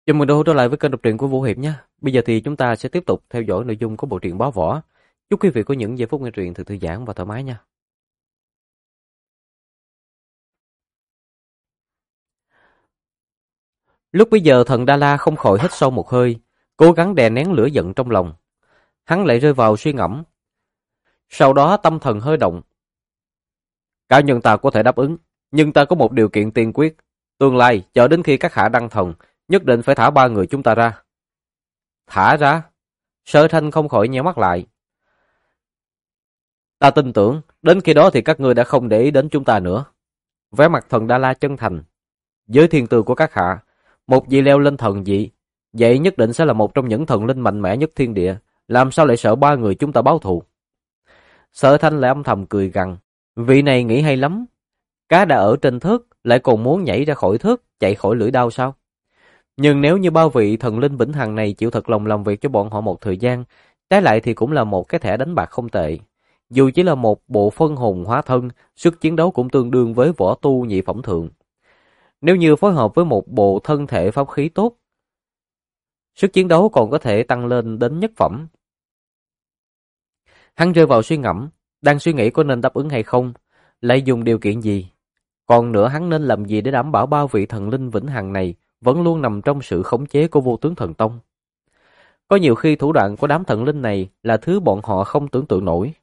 Chào mừng đã trở lại với kênh đọc truyện của Vũ Hiệp nhé. Bây giờ thì chúng ta sẽ tiếp tục theo dõi nội dung của bộ truyện Bá Võ. Chúc quý vị có những giây phút nghe truyện thật thư giãn và thoải mái nha. Lúc bấy giờ thần Đa La không khỏi hít sâu một hơi, cố gắng đè nén lửa giận trong lòng. Hắn lại rơi vào suy ngẫm. Sau đó tâm thần hơi động. Cá nhân ta có thể đáp ứng, nhưng ta có một điều kiện tiên quyết. Tương lai, chờ đến khi các hạ đăng thần, nhất định phải thả ba người chúng ta ra. Thả ra? Sở Thanh không khỏi nhíu mắt lại. Ta tin tưởng, đến khi đó thì các ngươi đã không để ý đến chúng ta nữa. Vẻ mặt thần Đa La chân thành. Với thiên tư của các hạ, một vị leo lên thần vị, vậy nhất định sẽ là một trong những thần linh mạnh mẽ nhất thiên địa. Làm sao lại sợ ba người chúng ta báo thù? Sở Thanh lại âm thầm cười gằn. Vị này nghĩ hay lắm. Cá đã ở trên thớt, lại còn muốn nhảy ra khỏi thớt, chạy khỏi lưỡi đao sao? Nhưng nếu như ba vị thần linh vĩnh hằng này chịu thật lòng làm việc cho bọn họ một thời gian, trái lại thì cũng là một cái thẻ đánh bạc không tệ. Dù chỉ là một bộ phân hồn hóa thân, sức chiến đấu cũng tương đương với võ tu nhị phẩm thượng. Nếu như phối hợp với một bộ thân thể pháp khí tốt, sức chiến đấu còn có thể tăng lên đến nhất phẩm. Hắn rơi vào suy ngẫm, đang suy nghĩ có nên đáp ứng hay không, lại dùng điều kiện gì. Còn nữa hắn nên làm gì để đảm bảo ba vị thần linh vĩnh hằng này vẫn luôn nằm trong sự khống chế của Vô Tướng Thần Tông. Có nhiều khi thủ đoạn của đám thần linh này là thứ bọn họ không tưởng tượng nổi.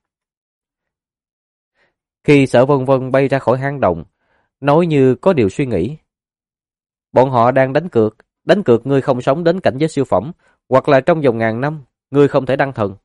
Khi Sở Vân Vân bay ra khỏi hang động, nói như có điều suy nghĩ. Bọn họ đang đánh cược ngươi không sống đến cảnh giới siêu phẩm, hoặc là trong vòng ngàn năm, ngươi không thể đăng thần.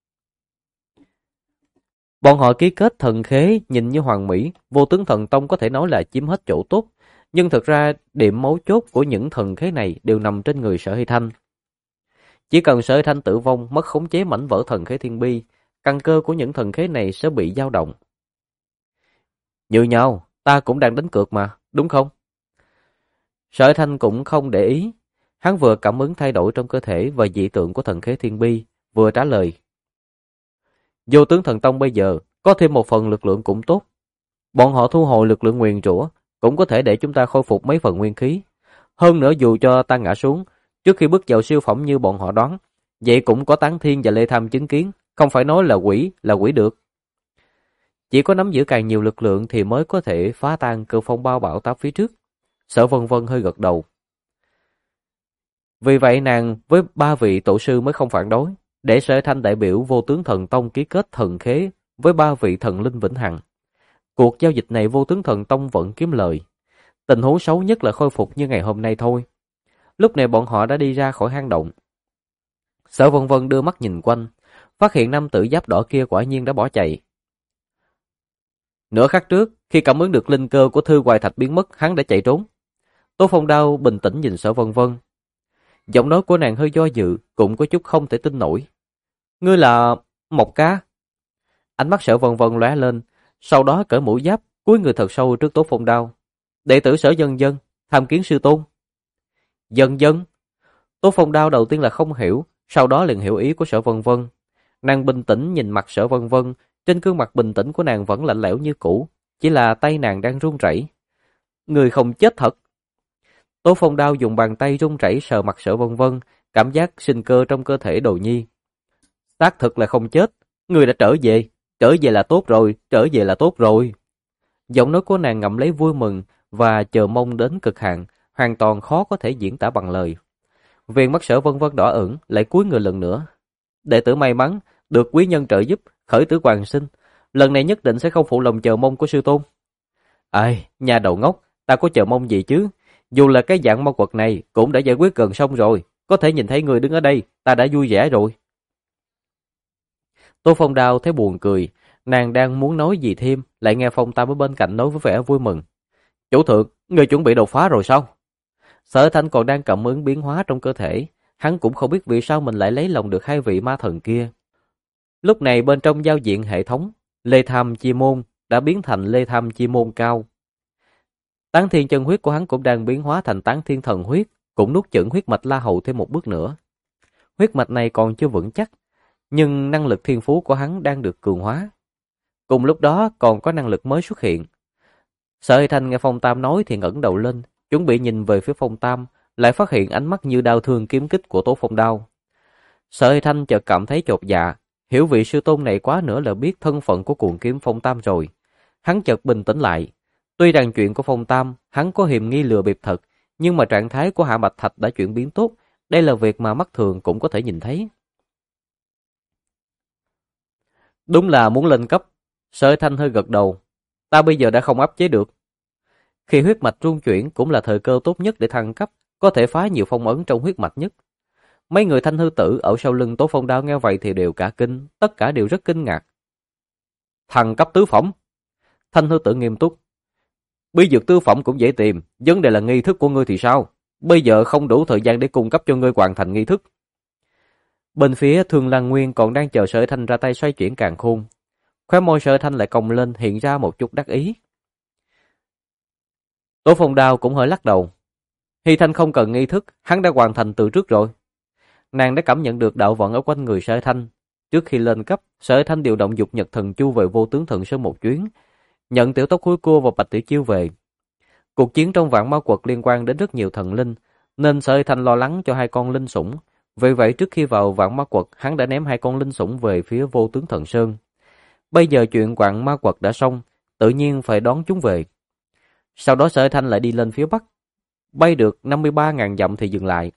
Bọn họ ký kết thần khế nhìn như hoàn mỹ, Vô Tướng Thần Tông có thể nói là chiếm hết chỗ tốt, nhưng thực ra điểm mấu chốt của những thần khế này đều nằm trên người Sở Hy Thanh. Chỉ cần Sở Hy Thanh tử vong, mất khống chế mảnh vỡ thần khế thiên bi, căn cơ của những thần khế này sẽ bị dao động. Như nhau, ta cũng đang đánh cược mà, đúng không? Sở Thanh cũng không để ý, hắn vừa cảm ứng thay đổi trong cơ thể và dị tượng của thần khế thiên bi, vừa trả lời. Vô Tướng Thần Tông bây giờ có thêm một phần lực lượng cũng tốt. Bọn họ thu hồi lực lượng nguyền rủa cũng có thể để chúng ta khôi phục mấy phần nguyên khí. Hơn nữa dù cho ta ngã xuống, trước khi bước vào siêu phẩm như bọn họ đoán, vậy cũng có Tán Thiên và Lê Tham chứng kiến, không phải nói là quỷ được. Chỉ có nắm giữ càng nhiều lực lượng thì mới có thể phá tan cơn phong bao bão táp phía trước. Sở Vân Vân hơi gật đầu. Vì vậy nàng với ba vị tổ sư mới không phản đối, để Sở Thanh đại biểu Vô Tướng Thần Tông ký kết thần khế với ba vị thần linh vĩnh hằng. Cuộc giao dịch này Vô Tướng Thần Tông vẫn kiếm lời. Tình huống xấu nhất là khôi phục như ngày hôm nay thôi. Lúc này bọn họ đã đi ra khỏi hang động. Sở Vân Vân đưa mắt nhìn quanh, phát hiện nam tử giáp đỏ kia quả nhiên đã bỏ chạy. Nửa khắc trước, khi cảm ứng được linh cơ của Thư Hoài Thạch biến mất, hắn đã chạy trốn. Tố Phong Đao bình tĩnh nhìn Sở Vân Vân. Giọng nói của nàng hơi do dự, cũng có chút không thể tin nổi. Ngươi là Mộc Cá? Ánh mắt Sở Vân Vân lóe lên, sau đó cởi mũi giáp, cúi người thật sâu trước Tố Phong Đao. Đệ tử Sở Dân Dân, tham kiến sư tôn. Dân Dân? Tố Phong Đao đầu tiên là không hiểu, sau đó liền hiểu ý của Sở Vân Vân. Nàng bình tĩnh nhìn mặt Sở Vân Vân, trên gương mặt bình tĩnh của nàng vẫn lạnh lẽo như cũ, chỉ là tay nàng đang run rẩy. Người không chết thật. Tố Phong Đao dùng bàn tay run rẩy sờ mặt Sở Vân Vân, cảm giác sinh cơ trong cơ thể Đồ Nhi. Xác thực là không chết, người đã trở về là tốt rồi, trở về là tốt rồi. Giọng nói của nàng ngậm lấy vui mừng và chờ mong đến cực hạn, hoàn toàn khó có thể diễn tả bằng lời. Viền mắt Sở Vân Vân đỏ ửng, lại cúi người lần nữa. Đệ tử may mắn được quý nhân trợ giúp, khởi tử hoàn sinh, lần này nhất định sẽ không phụ lòng chờ mong của sư tôn. Ai, nhà đầu ngốc, ta có chờ mong gì chứ? Dù là cái dạng ma quật này cũng đã giải quyết gần xong rồi, có thể nhìn thấy người đứng ở đây, ta đã vui vẻ rồi. Tô Phong Đao thấy buồn cười, nàng đang muốn nói gì thêm, lại nghe Phong Tam ở bên cạnh nói với vẻ vui mừng. Chủ thượng, người chuẩn bị đột phá rồi sao? Sở Thanh còn đang cảm ứng biến hóa trong cơ thể, hắn cũng không biết vì sao mình lại lấy lòng được hai vị ma thần kia. Lúc này bên trong giao diện hệ thống, Lê Tham Chi Môn đã biến thành Lê Tham Chi Môn Cao. Tán Thiên chân huyết của hắn cũng đang biến hóa thành Tán Thiên thần huyết, cũng nuốt chửng huyết mạch La Hầu thêm một bước nữa. Huyết mạch này còn chưa vững chắc, nhưng năng lực thiên phú của hắn đang được cường hóa. Cùng lúc đó còn có năng lực mới xuất hiện. Sở Hy Thanh nghe Phong Tam nói thì ngẩng đầu lên, chuẩn bị nhìn về phía Phong Tam, lại phát hiện ánh mắt như đao thương kiếm kích của Tố Phong Đao. Sở Hy Thanh chợt cảm thấy chột dạ, hiểu vị sư tôn này quá nữa là biết thân phận của cuồng kiếm Phong Tam rồi. Hắn chợt bình tĩnh lại. Tuy rằng chuyện của Phong Tam, hắn có hiềm nghi lừa bịp thật, nhưng mà trạng thái của Hạ Bạch Thạch đã chuyển biến tốt, đây là việc mà mắt thường cũng có thể nhìn thấy. Đúng là muốn lên cấp. Sở Hy Thanh hơi gật đầu. Ta bây giờ đã không áp chế được. Khi huyết mạch trung chuyển cũng là thời cơ tốt nhất để thăng cấp, có thể phá nhiều phong ấn trong huyết mạch nhất. Mấy người Thanh Hư Tử ở sau lưng Tố Phong Đao nghe vậy thì đều cả kinh, tất cả đều rất kinh ngạc. Thăng cấp tứ phẩm? Thanh Hư Tử nghiêm túc. Bí dược tứ phẩm cũng dễ tìm, vấn đề là nghi thức của ngươi thì sao? Bây giờ không đủ thời gian để cung cấp cho ngươi hoàn thành nghi thức. Bên phía Thương Lan Nguyên còn đang chờ Sở Thanh ra tay xoay chuyển càn khôn. Khóe môi Sở Thanh lại cong lên hiện ra một chút đắc ý. Tố Phong Đao cũng hơi lắc đầu. Hy Thanh không cần nghi thức, hắn đã hoàn thành từ trước rồi. Nàng đã cảm nhận được đạo vận ở quanh người Sở Thanh. Trước khi lên cấp, Sở Thanh điều động dục nhật thần chu về Vô Tướng Thần Sơn một chuyến, nhận Tiểu Tóc Khối Cua và Bạch Tiểu Chiêu về. Cuộc chiến trong Vạn Ma Quật liên quan đến rất nhiều thần linh, nên Sở Thanh lo lắng cho hai con linh sủng. Vì vậy trước khi vào Vạn Ma Quật, hắn đã ném hai con linh sủng về phía Vô Tướng Thần Sơn. Bây giờ chuyện Vạn Ma Quật đã xong, tự nhiên phải đón chúng về. Sau đó Sở Thanh lại đi lên phía Bắc, bay được 53.000 dặm thì dừng lại.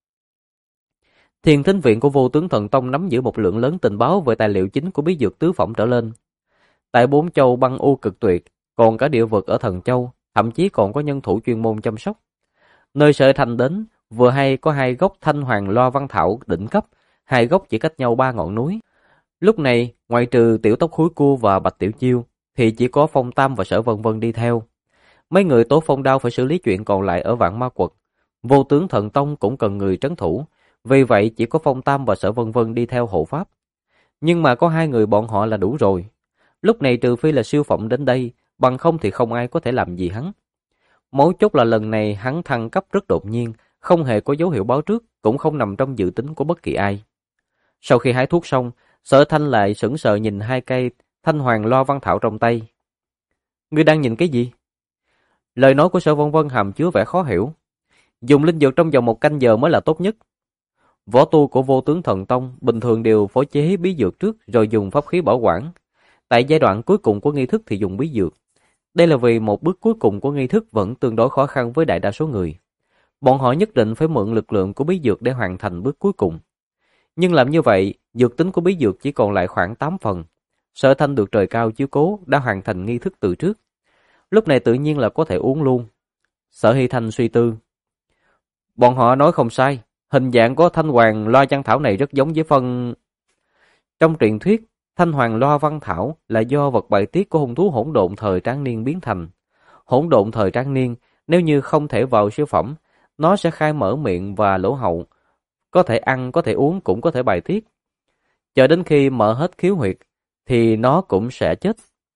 Thiên Thính Viện của Vô Tướng Thần Tông nắm giữ một lượng lớn tình báo về tài liệu chính của bí dược tứ phẩm trở lên. Tại 4 châu băng u cực tuyệt, còn cả địa vực ở Thần Châu, thậm chí còn có nhân thủ chuyên môn chăm sóc. Nơi Sở Thanh đến, vừa hay có 2 gốc Thanh Hoàng Loa Văn Thảo đỉnh cấp, 2 gốc chỉ cách nhau 3 ngọn núi. Lúc này, ngoại trừ Tiểu Tóc Khối Cua và Bạch Tiểu Chiêu, thì chỉ có Phong Tam và Sở Vân Vân đi theo. Mấy người Tố Phong Đao phải xử lý chuyện còn lại ở Vạn Ma Quật. Vô Tướng Thần Tông cũng cần người trấn thủ, vì vậy chỉ có Phong Tam và Sở Vân Vân đi theo hộ pháp. Nhưng mà có 2 người bọn họ là đủ rồi. Lúc này trừ phi là Siêu Phụng đến đây, bằng không thì không ai có thể làm gì hắn. Mấu chốt là lần này hắn thăng cấp rất đột nhiên, không hề có dấu hiệu báo trước, cũng không nằm trong dự tính của bất kỳ ai. Sau khi hái thuốc xong, Sở Thanh lại sững sờ nhìn 2 cây Thanh Hoàng Loa Văn Thảo trong tay. Ngươi đang nhìn cái gì? Lời nói của Sở Vân Vân hàm chứa vẻ khó hiểu. Dùng linh dược trong vòng 1 canh giờ mới là tốt nhất. Võ tu của Vô Tướng Thần Tông bình thường đều phối chế bí dược trước rồi dùng pháp khí bảo quản. Tại giai đoạn cuối cùng của nghi thức thì dùng bí dược. Đây là vì một bước cuối cùng của nghi thức vẫn tương đối khó khăn với đại đa số người. Bọn họ nhất định phải mượn lực lượng của bí dược để hoàn thành bước cuối cùng. Nhưng làm như vậy, dược tính của bí dược chỉ còn lại khoảng 8 phần. Sở Thanh được trời cao chiếu cố đã hoàn thành nghi thức từ trước. Lúc này tự nhiên là có thể uống luôn. Sở Hy Thanh suy tư. Bọn họ nói không sai, hình dạng của Thanh Hoàng Loa Văn Thảo này rất giống với phân... Trong truyền thuyết, Thanh Hoàng Loa Văn Thảo là do vật bài tiết của hung thú hỗn độn thời tráng niên biến thành. Hỗn độn thời tráng niên, nếu như không thể vào siêu phẩm, nó sẽ khai mở miệng và lỗ hậu. Có thể ăn, có thể uống, cũng có thể bài tiết. Chờ đến khi mở hết khiếu huyệt, thì nó cũng sẽ chết.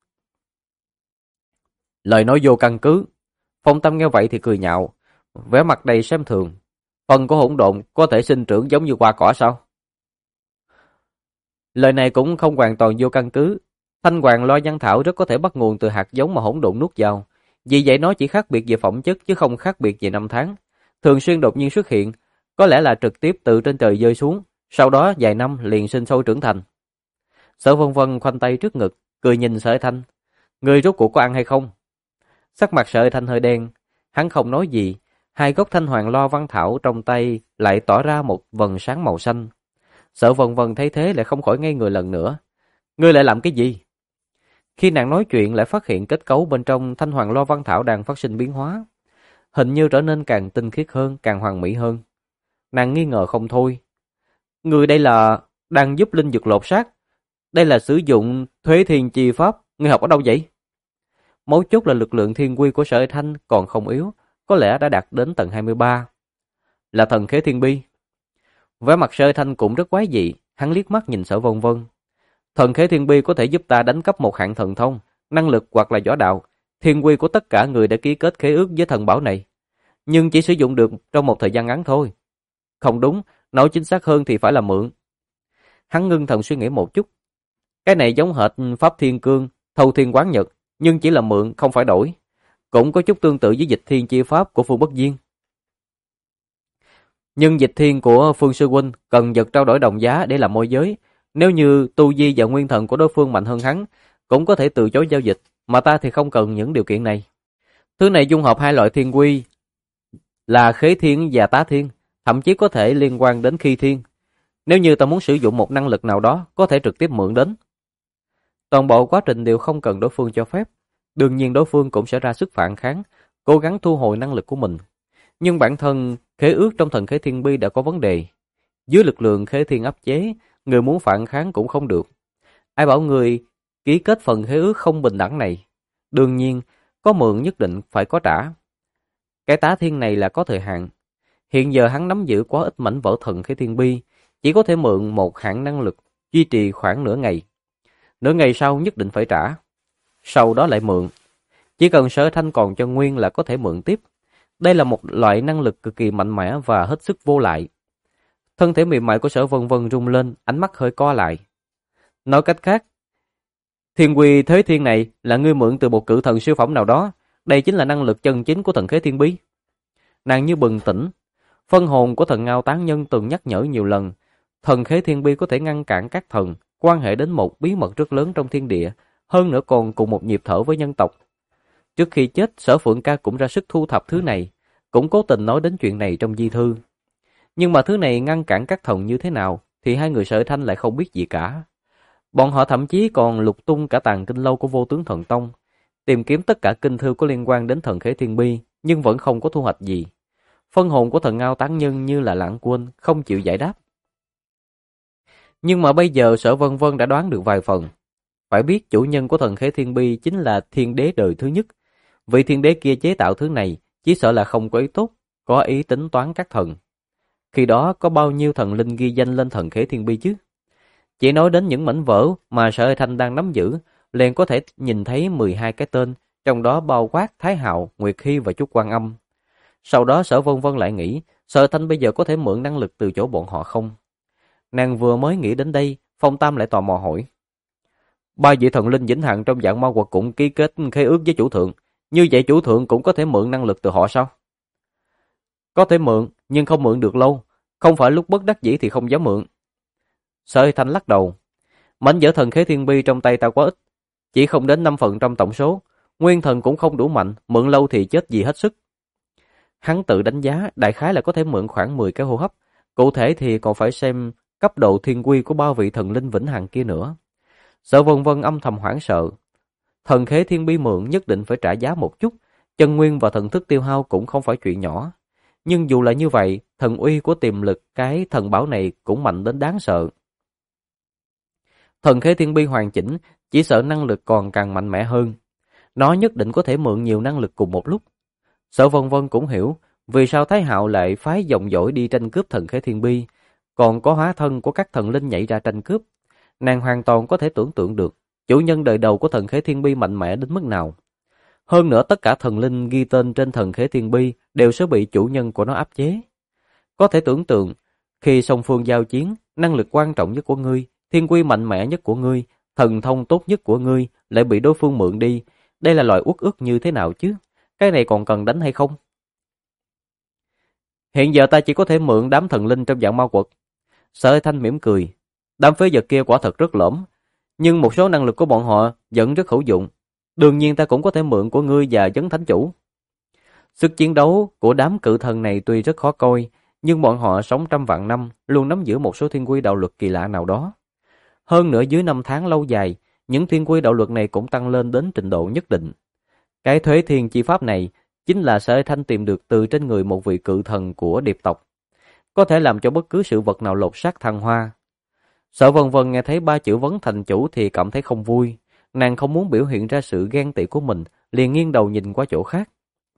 Lời nói vô căn cứ. Phong Tâm nghe vậy thì cười nhạo, vẻ mặt đầy xem thường. Phần của hỗn độn có thể sinh trưởng giống như hoa cỏ sao? Lời này cũng không hoàn toàn vô căn cứ. Thanh Hoàng Loa Văn Thảo rất có thể bắt nguồn từ hạt giống mà hỗn độn nuốt vào. Vì vậy nó chỉ khác biệt về phẩm chất chứ không khác biệt về năm tháng. Thường xuyên đột nhiên xuất hiện, có lẽ là trực tiếp từ trên trời rơi xuống, sau đó vài năm liền sinh sôi trưởng thành. Sở Vân Vân khoanh tay trước ngực, cười nhìn Sở Thanh. Ngươi rốt cuộc có ăn hay không? Sắc mặt Sở Thanh hơi đen, hắn không nói gì. 2 gốc Thanh Hoàng Loa Văn Thảo trong tay lại tỏ ra một vầng sáng màu xanh. Sở Vân Vân thấy thế lại không khỏi ngây người lần nữa. Ngươi lại làm cái gì? Khi nàng nói chuyện lại phát hiện kết cấu bên trong Thanh Hoàng Loa Văn Thảo đang phát sinh biến hóa. Hình như trở nên càng tinh khiết hơn, càng hoàn mỹ hơn. Nàng nghi ngờ không thôi. Ngươi đây là đang giúp linh dược lột xác. Đây là sử dụng thuế thiên chi pháp. Ngươi học ở đâu vậy? Mấu chốt là lực lượng thiên quy của Sở Thanh còn không yếu, có lẽ đã đạt đến tầng 23. Là thần khế thiên bi. Vẻ mặt Sở Thanh cũng rất quái dị, hắn liếc mắt nhìn Sở Vân Vân. Thần khế thiên bi có thể giúp ta đánh cắp một hạng thần thông, năng lực hoặc là võ đạo. Thiên quy của tất cả người đã ký kết khế ước với thần bảo này, nhưng chỉ sử dụng được trong một thời gian ngắn thôi. Không đúng, nói chính xác hơn thì phải là mượn. Hắn ngưng thần suy nghĩ một chút. Cái này giống hệt pháp thiên cương, thâu thiên quán nhật, nhưng chỉ là mượn, không phải đổi. Cũng có chút tương tự với dịch thiên chi pháp của Phương Bất Diên. Nhưng dịch thiên của Phương sư huynh cần vật trao đổi đồng giá để làm môi giới. Nếu như tu vi và nguyên thần của đối phương mạnh hơn hắn, cũng có thể từ chối giao dịch, mà ta thì không cần những điều kiện này. Thứ này dung hợp hai loại thiên quy là khế thiên và tá thiên, thậm chí có thể liên quan đến khi thiên. Nếu như ta muốn sử dụng một năng lực nào đó, có thể trực tiếp mượn đến. Toàn bộ quá trình đều không cần đối phương cho phép. Đương nhiên đối phương cũng sẽ ra sức phản kháng, cố gắng thu hồi năng lực của mình. Nhưng bản thân khế ước trong thần khế thiên bi đã có vấn đề. Dưới lực lượng khế thiên áp chế, người muốn phản kháng cũng không được. Ai bảo người ký kết phần khế ước không bình đẳng này? Đương nhiên, có mượn nhất định phải có trả. Cái tá thiên này là có thời hạn. Hiện giờ hắn nắm giữ quá ít mảnh vỡ thần khế thiên bi, chỉ có thể mượn một hạng năng lực, duy trì khoảng nửa ngày. Nửa ngày sau nhất định phải trả. Sau đó lại mượn. Chỉ cần Sở Thanh còn cho nguyên là có thể mượn tiếp. Đây là một loại năng lực cực kỳ mạnh mẽ và hết sức vô lại. Thân thể mềm mại của Sở Vân Vân rung lên, ánh mắt hơi co lại. Nói cách khác, thiên quy thế thiên này là ngươi mượn từ một cự thần siêu phẩm nào đó. Đây chính là năng lực chân chính của thần khế thiên bí. Nàng như bừng tỉnh. Phân hồn của thần Ngao Tán Nhân từng nhắc nhở nhiều lần. Thần khế thiên bi có thể ngăn cản các thần, quan hệ đến một bí mật rất lớn trong thiên địa, hơn nữa còn cùng một nhịp thở với nhân tộc. Trước khi chết, Sở Phượng Ca cũng ra sức thu thập thứ này, cũng cố tình nói đến chuyện này trong di thư. Nhưng mà thứ này ngăn cản các thần như thế nào, thì hai người Sở Thanh lại không biết gì cả. Bọn họ thậm chí còn lục tung cả tàng kinh lâu của Vô Tướng Thần Tông, tìm kiếm tất cả kinh thư có liên quan đến thần khế thiên bi, nhưng vẫn không có thu hoạch gì. Phân hồn của thần Ngao Tán Nhân như là lãng quên, không chịu giải đáp. Nhưng mà bây giờ Sở Vân Vân đã đoán được vài phần. Phải biết chủ nhân của thần khế thiên bi chính là thiên đế đời thứ nhất. Vị thiên đế kia chế tạo thứ này, chỉ sợ là không có ý tốt, có ý tính toán các thần. Khi đó có bao nhiêu thần linh ghi danh lên thần khế thiên bi chứ? Chỉ nói đến những mảnh vỡ mà Sở Thanh đang nắm giữ, liền có thể nhìn thấy 12 cái tên, trong đó bao quát Thái Hạo, Nguyệt Hy và Trúc Quan Âm. Sau đó Sở Vân Vân lại nghĩ, Sở Thanh bây giờ có thể mượn năng lực từ chỗ bọn họ không? Nàng vừa mới nghĩ đến đây, Phong Tam lại tò mò hỏi. Ba vị thần linh vĩnh hằng trong dạng ma quật cũng ký kết khế ước với chủ thượng, như vậy chủ thượng cũng có thể mượn năng lực từ họ sao? Có thể mượn, nhưng không mượn được lâu, không phải lúc bất đắc dĩ thì không dám mượn. Sở Thanh lắc đầu, mảnh vỡ thần khế thiên bi trong tay ta quá ít, chỉ không đến 5% tổng số, nguyên thần cũng không đủ mạnh, mượn lâu thì chết gì hết sức. Hắn tự đánh giá đại khái là có thể mượn khoảng 10 cái hô hấp, cụ thể thì còn phải xem cấp độ thiên quy của ba vị thần linh vĩnh hằng kia nữa. Sở Vân Vân âm thầm hoảng sợ. Thần khế thiên bi mượn nhất định phải trả giá một chút, chân nguyên và thần thức tiêu hao cũng không phải chuyện nhỏ. Nhưng dù là như vậy, thần uy của tiềm lực cái thần bảo này cũng mạnh đến đáng sợ. Thần khế thiên bi hoàn chỉnh, chỉ sợ năng lực còn càng mạnh mẽ hơn. Nó nhất định có thể mượn nhiều năng lực cùng một lúc. Sở Vân Vân cũng hiểu vì sao Thái Hạo lại phái dòng dõi đi tranh cướp thần khế thiên bi, còn có hóa thân của các thần linh nhảy ra tranh cướp. Nàng hoàn toàn có thể tưởng tượng được chủ nhân đời đầu của thần khế thiên bi mạnh mẽ đến mức nào. Hơn nữa tất cả thần linh ghi tên trên thần khế thiên bi đều sẽ bị chủ nhân của nó áp chế. Có thể tưởng tượng, khi song phương giao chiến, năng lực quan trọng nhất của ngươi, thiên quy mạnh mẽ nhất của ngươi, thần thông tốt nhất của ngươi lại bị đối phương mượn đi. Đây là loại uất ức như thế nào chứ? Cái này còn cần đánh hay không? Hiện giờ ta chỉ có thể mượn đám thần linh trong dạng ma quật. Sở Thanh mỉm cười. Đám phế vật kia quả thật rất lỡm, nhưng một số năng lực của bọn họ vẫn rất hữu dụng. Đương nhiên ta cũng có thể mượn của ngươi và Vấn Thánh Chủ. Sức chiến đấu của đám cự thần này tuy rất khó coi, nhưng bọn họ sống trăm vạn năm, luôn nắm giữ một số thiên quy đạo luật kỳ lạ nào đó. Hơn nữa dưới năm tháng lâu dài, những thiên quy đạo luật này cũng tăng lên đến trình độ nhất định. Cái thuế thiên chi pháp này chính là Sở Thanh tìm được từ trên người một vị cự thần của điệp tộc, có thể làm cho bất cứ sự vật nào lột xác thăng hoa. Sở Vân Vân nghe thấy ba chữ Vấn Thành Chủ thì cảm thấy không vui, nàng không muốn biểu hiện ra sự ghen tị của mình, liền nghiêng đầu nhìn qua chỗ khác.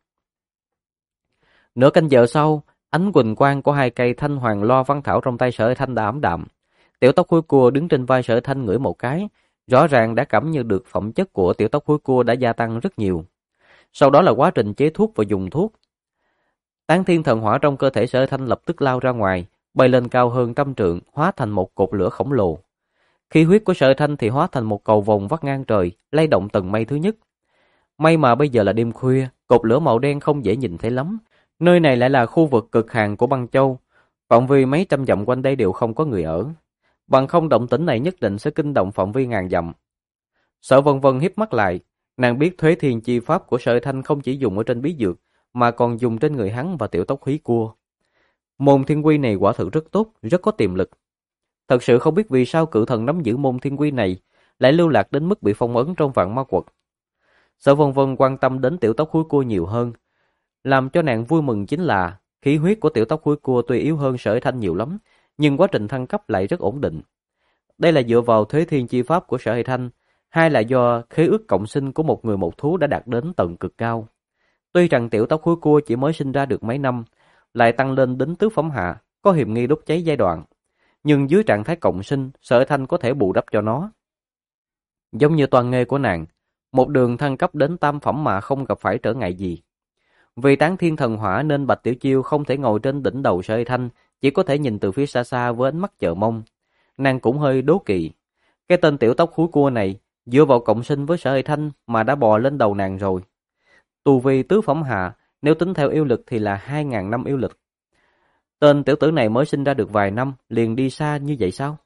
Nửa canh giờ sau, ánh quỳnh quang của hai cây thanh hoàng loa văn thảo trong tay Sở Thanh đã ảm đạm. Tiểu tóc hôi cua đứng trên vai Sở Thanh ngửi một cái, rõ ràng đã cảm nhận được phẩm chất của tiểu tóc hôi cua đã gia tăng rất nhiều. Sau đó là quá trình chế thuốc và dùng thuốc. Tán thiên thần hỏa trong cơ thể Sở Thanh lập tức lao ra ngoài, bay lên cao hơn 100 trượng, hóa thành một cột lửa khổng lồ. Khí huyết của Sở Thanh thì hóa thành một cầu vồng vắt ngang trời, lay động tầng mây thứ nhất. May mà bây giờ là đêm khuya, cột lửa màu đen không dễ nhìn thấy lắm. Nơi này lại là khu vực cực hàn của băng châu, Phạm vi mấy trăm dặm quanh đây đều không có người ở, bằng không động tĩnh này nhất định sẽ kinh động phạm vi ngàn dặm. Sở Vân Vân híp mắt lại, nàng biết Thuế Thiên chi pháp của Sở Thanh không chỉ dùng ở trên bí dược, mà còn dùng trên người hắn và tiểu tóc hí cua. Môn thiên quy này quả thực rất tốt, rất có tiềm lực. Thật sự không biết vì sao cự thần nắm giữ môn thiên quy này lại lưu lạc đến mức bị phong ấn trong vạn ma quật. Sở Vân Vân quan tâm đến tiểu tóc húi cua nhiều hơn, làm cho nàng vui mừng chính là khí huyết của tiểu tóc húi cua tuy yếu hơn Sở Thanh nhiều lắm, nhưng quá trình thăng cấp lại rất ổn định. Đây là dựa vào Thuế Thiên chi pháp của Sở Thanh, hai là do khế ước cộng sinh của một người một thú đã đạt đến tầng cực cao. Tuy rằng tiểu tóc húi cua chỉ mới sinh ra được mấy năm, lại tăng lên đến tứ phẩm hạ, có hiểm nghi đốt cháy giai đoạn, nhưng dưới trạng thái cộng sinh, Sở Thanh có thể bù đắp cho nó. Giống như toàn nghề của nàng, một đường thăng cấp đến tam phẩm mà không gặp phải trở ngại gì. Vì tán thiên thần hỏa nên Bạch Tiểu Chiêu không thể ngồi trên đỉnh đầu Sở Thanh, chỉ có thể nhìn từ phía xa xa với ánh mắt chờ mong. Nàng cũng hơi đố kỵ. Cái tên tiểu tóc húi cua này, dựa vào cộng sinh với Sở Thanh mà đã bò lên đầu nàng rồi. Tu vi tứ phẩm hạ, nếu tính theo yêu lực thì là 2.000 năm yêu lực. Tên tiểu tử này mới sinh ra được vài năm, liền đi xa như vậy sao?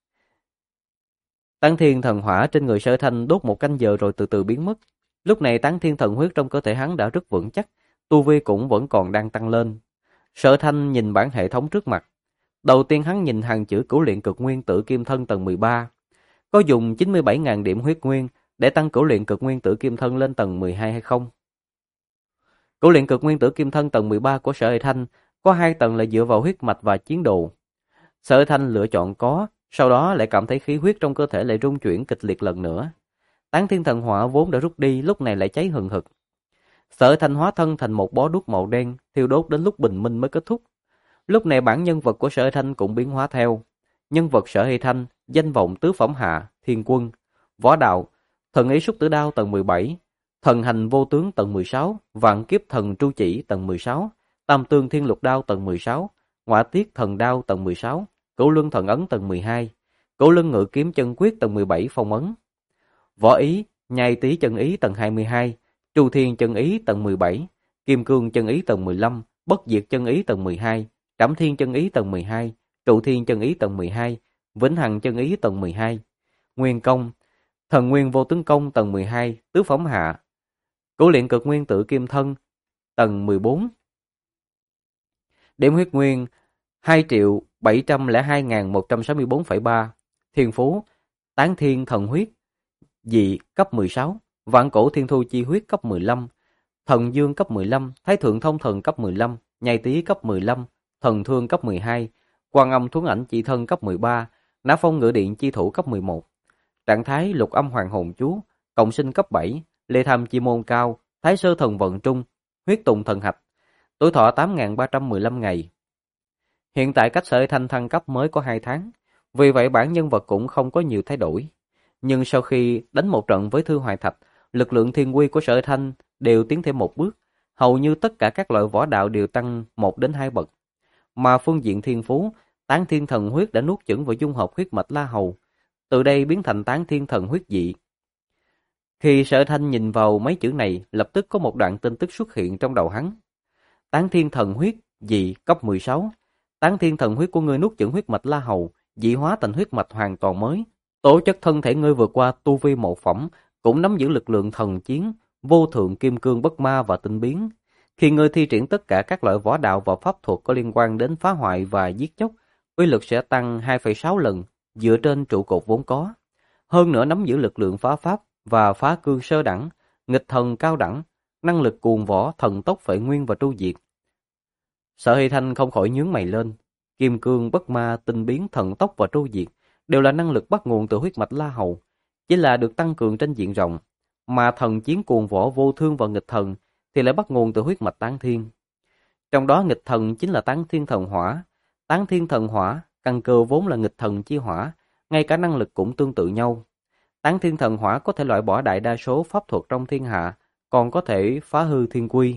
Tán thiên thần hỏa trên người Sở Thanh đốt một canh giờ rồi từ từ biến mất. Lúc này tán thiên thần huyết trong cơ thể hắn đã rất vững chắc, tu vi cũng vẫn còn đang tăng lên. Sở Thanh nhìn bản hệ thống trước mặt. Đầu tiên hắn nhìn hàng chữ Cửu Luyện Cực Nguyên Tử Kim Thân tầng 13. Có dùng 97.000 điểm huyết nguyên để tăng Cửu Luyện Cực Nguyên Tử Kim Thân lên tầng 12 hay không? Cửu Luyện Cực Nguyên Tử Kim Thân tầng 13 của Sở Thanh có 2 tầng là dựa vào huyết mạch và chiến đồ. Sở Thanh lựa chọn có, sau đó lại cảm thấy khí huyết trong cơ thể lại rung chuyển kịch liệt lần nữa. Tán thiên thần hỏa vốn đã rút đi, lúc này lại cháy hừng hực. Sở Thanh hóa thân thành một bó đuốc màu đen, thiêu đốt đến lúc bình minh mới kết thúc. Lúc này bản nhân vật của Sở Thanh cũng biến hóa theo. Nhân vật Sở Hy Thanh, danh vọng tứ phẩm hạ, thiên quân, võ đạo, thần ý xúc tử đao tầng 17, thần hành vô tướng tầng 16, vạn kiếp thần tru chỉ tầng 16, tam tương thiên lục đao tầng 16, ngọa tiết thần đao tầng 16, cửu luân thần ấn tầng 12, cửu luân ngự kiếm chân quyết tầng 17 phong ấn, võ ý, nhai tý chân ý tầng 22, tru thiên chân ý tầng 17, kim cương chân ý tầng 15, bất diệt chân ý tầng 12, trảm thiên chân ý tầng 12, trụ thiên chân ý tầng 12, vĩnh hằng chân ý tầng 12, nguyên công, thần nguyên vô tướng công tầng 12, tứ phẩm hạ, cửu luyện cực nguyên tự kim thân tầng 14. Điểm huyết nguyên 2.702.164,3, thiên phú, tán thiên thần huyết, dị cấp 16, vạn cổ thiên thu chi huyết cấp 15, thần dương cấp 15, thái thượng thông thần cấp 15, nhai tý cấp 15, thần thương cấp 12, quan âm thuấn ảnh chi thân cấp 13, nã phong ngự điện chi thủ cấp 11, trạng thái lục âm hoàng hồn chú, cộng sinh cấp 7, lê tham chi môn cao, thái sơ thần vận trung, huyết tùng thần hạch, tuổi thọ 8.315 ngày. Hiện tại cách Sở Thanh thăng cấp mới có 2 tháng, vì vậy bản nhân vật cũng không có nhiều thay đổi. Nhưng sau khi đánh một trận với Thư Hoài Thạch, lực lượng thiên quy của Sở Thanh đều tiến thêm một bước, hầu như tất cả các loại võ đạo đều tăng 1 đến 2 bậc. Mà phương diện thiên phú, tán thiên thần huyết đã nuốt chửng và dung hợp huyết mạch La Hầu, từ đây biến thành tán thiên thần huyết dị. Khi Sở Thanh nhìn vào mấy chữ này, lập tức có một đoạn tin tức xuất hiện trong đầu hắn. Tán thiên thần huyết dị cấp 16. Tán thiên thần huyết của ngươi nuốt chửng huyết mạch La Hầu, dị hóa thành huyết mạch hoàn toàn mới. Tố chất thân thể ngươi vượt qua tu vi một phẩm, cũng nắm giữ lực lượng thần chiến, vô thượng kim cương bất ma và tinh biến. Khi ngươi thi triển tất cả các loại võ đạo và pháp thuật có liên quan đến phá hoại và giết chóc, uy lực sẽ tăng 2,6 lần dựa trên trụ cột vốn có. Hơn nữa nắm giữ lực lượng phá pháp và phá cương sơ đẳng, nghịch thần cao đẳng, năng lực cuồng võ, thần tốc phệ nguyên và tru diệt. Sở Hy Thanh không khỏi nhướng mày lên. Kim cương bất ma, tinh biến, thần tốc và tru diệt đều là năng lực bắt nguồn từ huyết mạch La Hầu, chỉ là được tăng cường trên diện rộng, mà thần chiến cuồng võ, vô thương và nghịch thần thì lại bắt nguồn từ huyết mạch Tán Thiên. Trong đó nghịch thần chính là Tán Thiên thần hỏa. Tán Thiên thần hỏa căn cơ vốn là nghịch thần chi hỏa, ngay cả năng lực cũng tương tự nhau. Tán Thiên thần hỏa có thể loại bỏ đại đa số pháp thuật trong thiên hạ, còn có thể phá hư thiên quy.